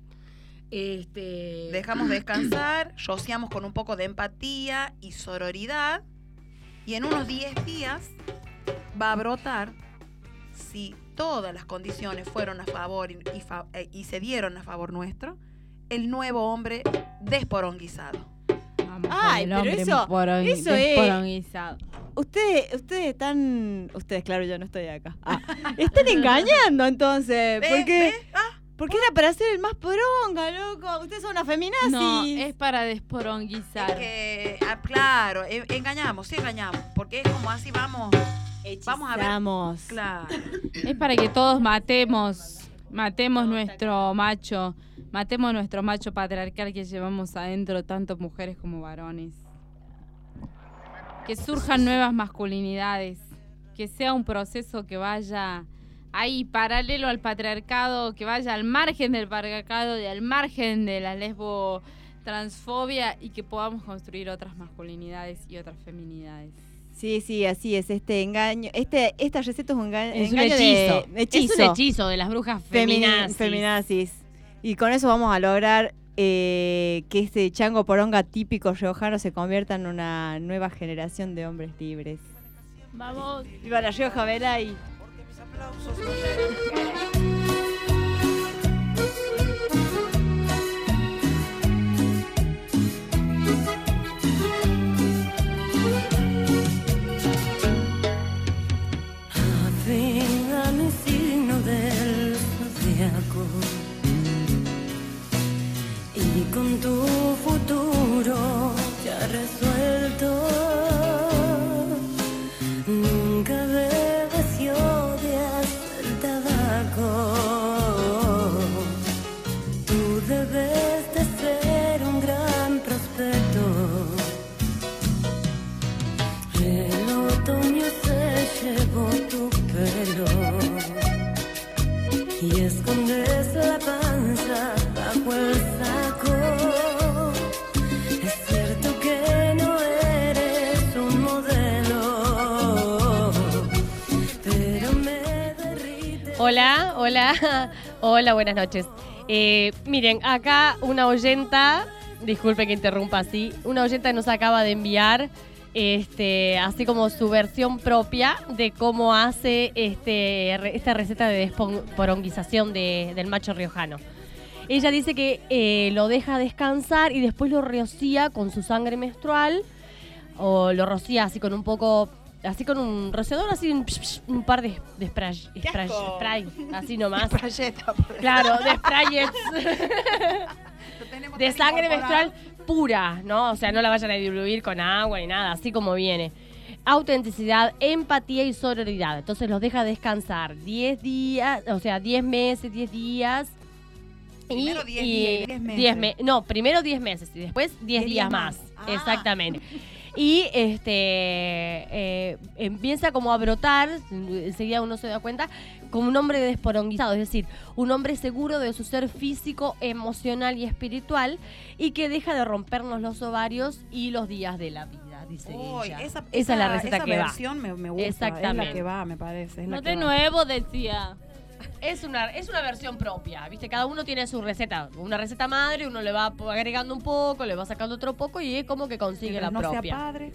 Este, Dejamos descansar, rociamos con un poco de empatía y sororidad. Y en unos diez días va a brotar, si todas las condiciones fueron a favor y, y fa- eh, y se dieron a favor nuestro, el nuevo hombre desporonguizado. Vamos Ay, con el pero hombre eso- poron- eso es- desporonguizado. Ustedes, ustedes están, ustedes, claro, yo no estoy acá. Ah, están engañando entonces, ¿Ve? porque, ¿Ve? Ah, porque era para ser el más poronga, loco. Ustedes son una feminazis. No, es para es desporonguizar. que, ah, claro, e- engañamos, sí engañamos, porque es como así vamos, vamos a ver. Vamos. Claro. Es para que todos matemos, matemos nuestro macho, matemos nuestro macho patriarcal que llevamos adentro, tanto mujeres como varones. Que surjan nuevas masculinidades. que sea un proceso que vaya ahí paralelo al patriarcado, que vaya al margen del patriarcado y al margen de la lesbo-transfobia y que podamos construir otras masculinidades y otras feminidades. Sí, sí, así es, este engaño, este, esta receta es un engaño, Es un engaño hechizo. de hechizo. Es un hechizo de las brujas feminazis. feminazis. Y con eso vamos a lograr eh, que este chango poronga típico riojano se convierta en una nueva generación de hombres libres. Vamos. Viva la Rioja, Velay. Venga mi signo del zodiaco y con tu futuro ya resuelto. Nunca bebas y odias el tabaco. Tú debes de ser un gran prospecto. El otoño se llevó tu pelo y escondes la panza bajo el saco. Es cierto que no eres un modelo, pero me derrite. Hola, hola, hola, buenas noches. Eh, miren, acá una oyenta, disculpe que interrumpa así, una oyenta nos acaba de enviar este, así como su versión propia de cómo hace este, re- esta receta de desporonguización de, del macho riojano. Ella dice que eh, lo deja descansar y después lo rocía con su sangre menstrual, o lo rocía así con un poco, así con un rociador, así un, psh, psh, un par de, de spray, spray, spray, así nomás. Claro, de sprayets. De sangre menstrual pura, ¿no? O sea, no la vayan a diluir con agua ni nada, así como viene. Autenticidad, empatía y sororidad. Entonces los deja descansar diez días, o sea, diez meses, diez días. Primero diez días y diez meses. diez me- no, primero diez meses y después diez días más. Ah. Exactamente. Y este eh, empieza como a brotar, enseguida uno se da cuenta, como un hombre desporonguizado, es decir, un hombre seguro de su ser físico, emocional y espiritual, y que deja de rompernos los ovarios y los días de la vida, dice Uy, ella. esa, esa es la receta esa que va. versión me, me gusta, Exactamente. es la que va, me parece. Es la No que de va. nuevo decía. Es una, es una versión propia, ¿viste? Cada uno tiene su receta. Una receta madre, uno le va agregando un poco, le va sacando otro poco y es como que consigue Mientras la no sea propia. padre.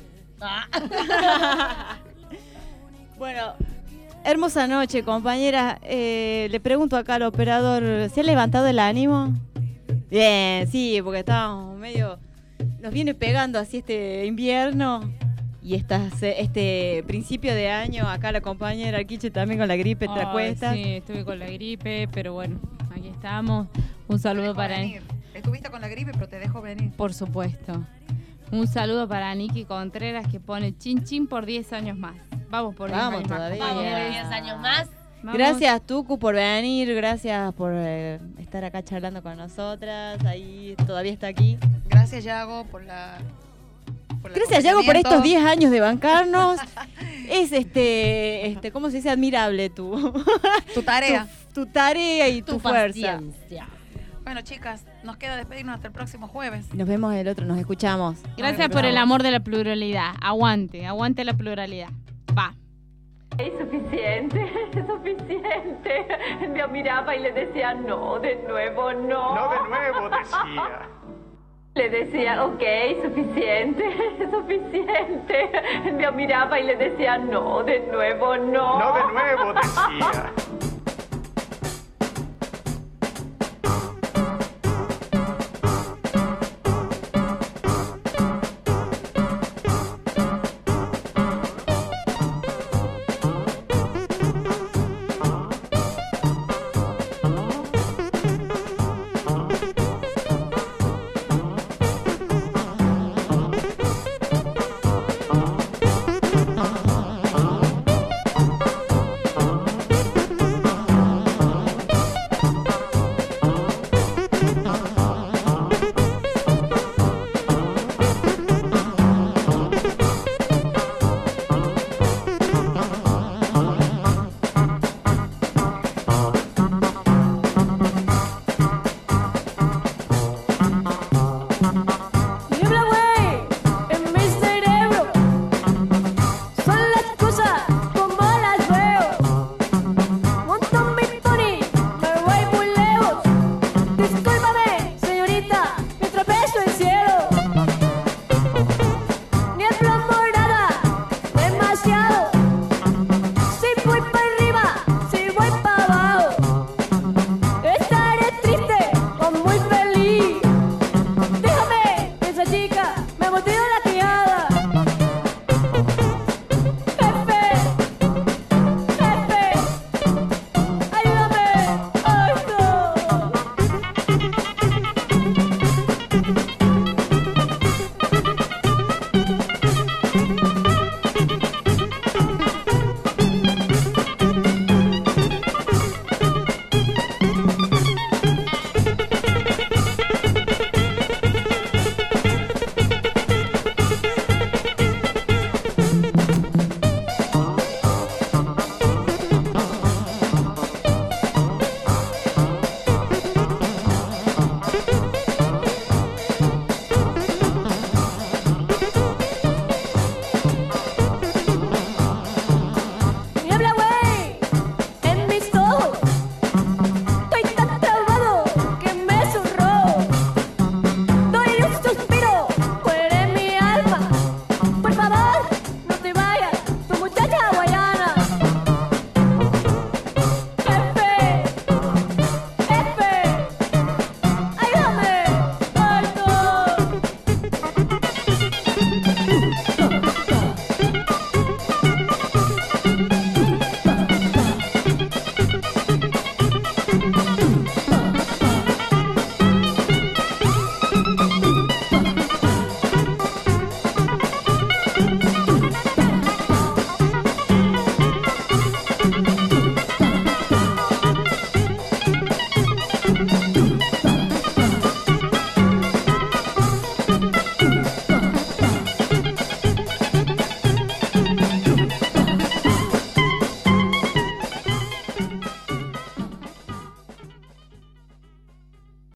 Ah. Bueno, hermosa noche, compañera. Eh, le pregunto acá al operador, ¿se ha levantado el ánimo? Bien, sí, porque estábamos medio... Nos viene pegando así este invierno y estas, este principio de año. Acá la compañera Arquiche también con la gripe, ¿te Ay, acuestas? Sí, estuve con la gripe, pero bueno, aquí estamos. Un saludo para... Venir. Estuviste con la gripe, pero te dejo venir. Por supuesto. Un saludo para Niki Contreras, que pone chin chin por diez años más. Vamos por diez Vamos años más. todavía. Vamos, compañeros. diez años más. Vamos. Gracias, Tucu, por venir. Gracias por eh, estar acá charlando con nosotras. Ahí todavía está aquí. Gracias, Yago, por la... por el Gracias, Yago, por estos acompañamiento. diez años de bancarnos. Es este, este, ¿cómo se dice? Admirable tu, Tu tarea. tu, tu tarea y tu, Tu fuerza. paciencia. Bueno, chicas, nos queda despedirnos hasta el próximo jueves. Nos vemos el otro, nos escuchamos. Gracias por el amor de la pluralidad. Aguante, aguante la pluralidad. Va. Es suficiente, es suficiente. Me miraba y le decía, no, de nuevo, no. No de nuevo, decía. Le decía, ok, suficiente, es suficiente. Me miraba y le decía, no, de nuevo, no. No de nuevo, decía.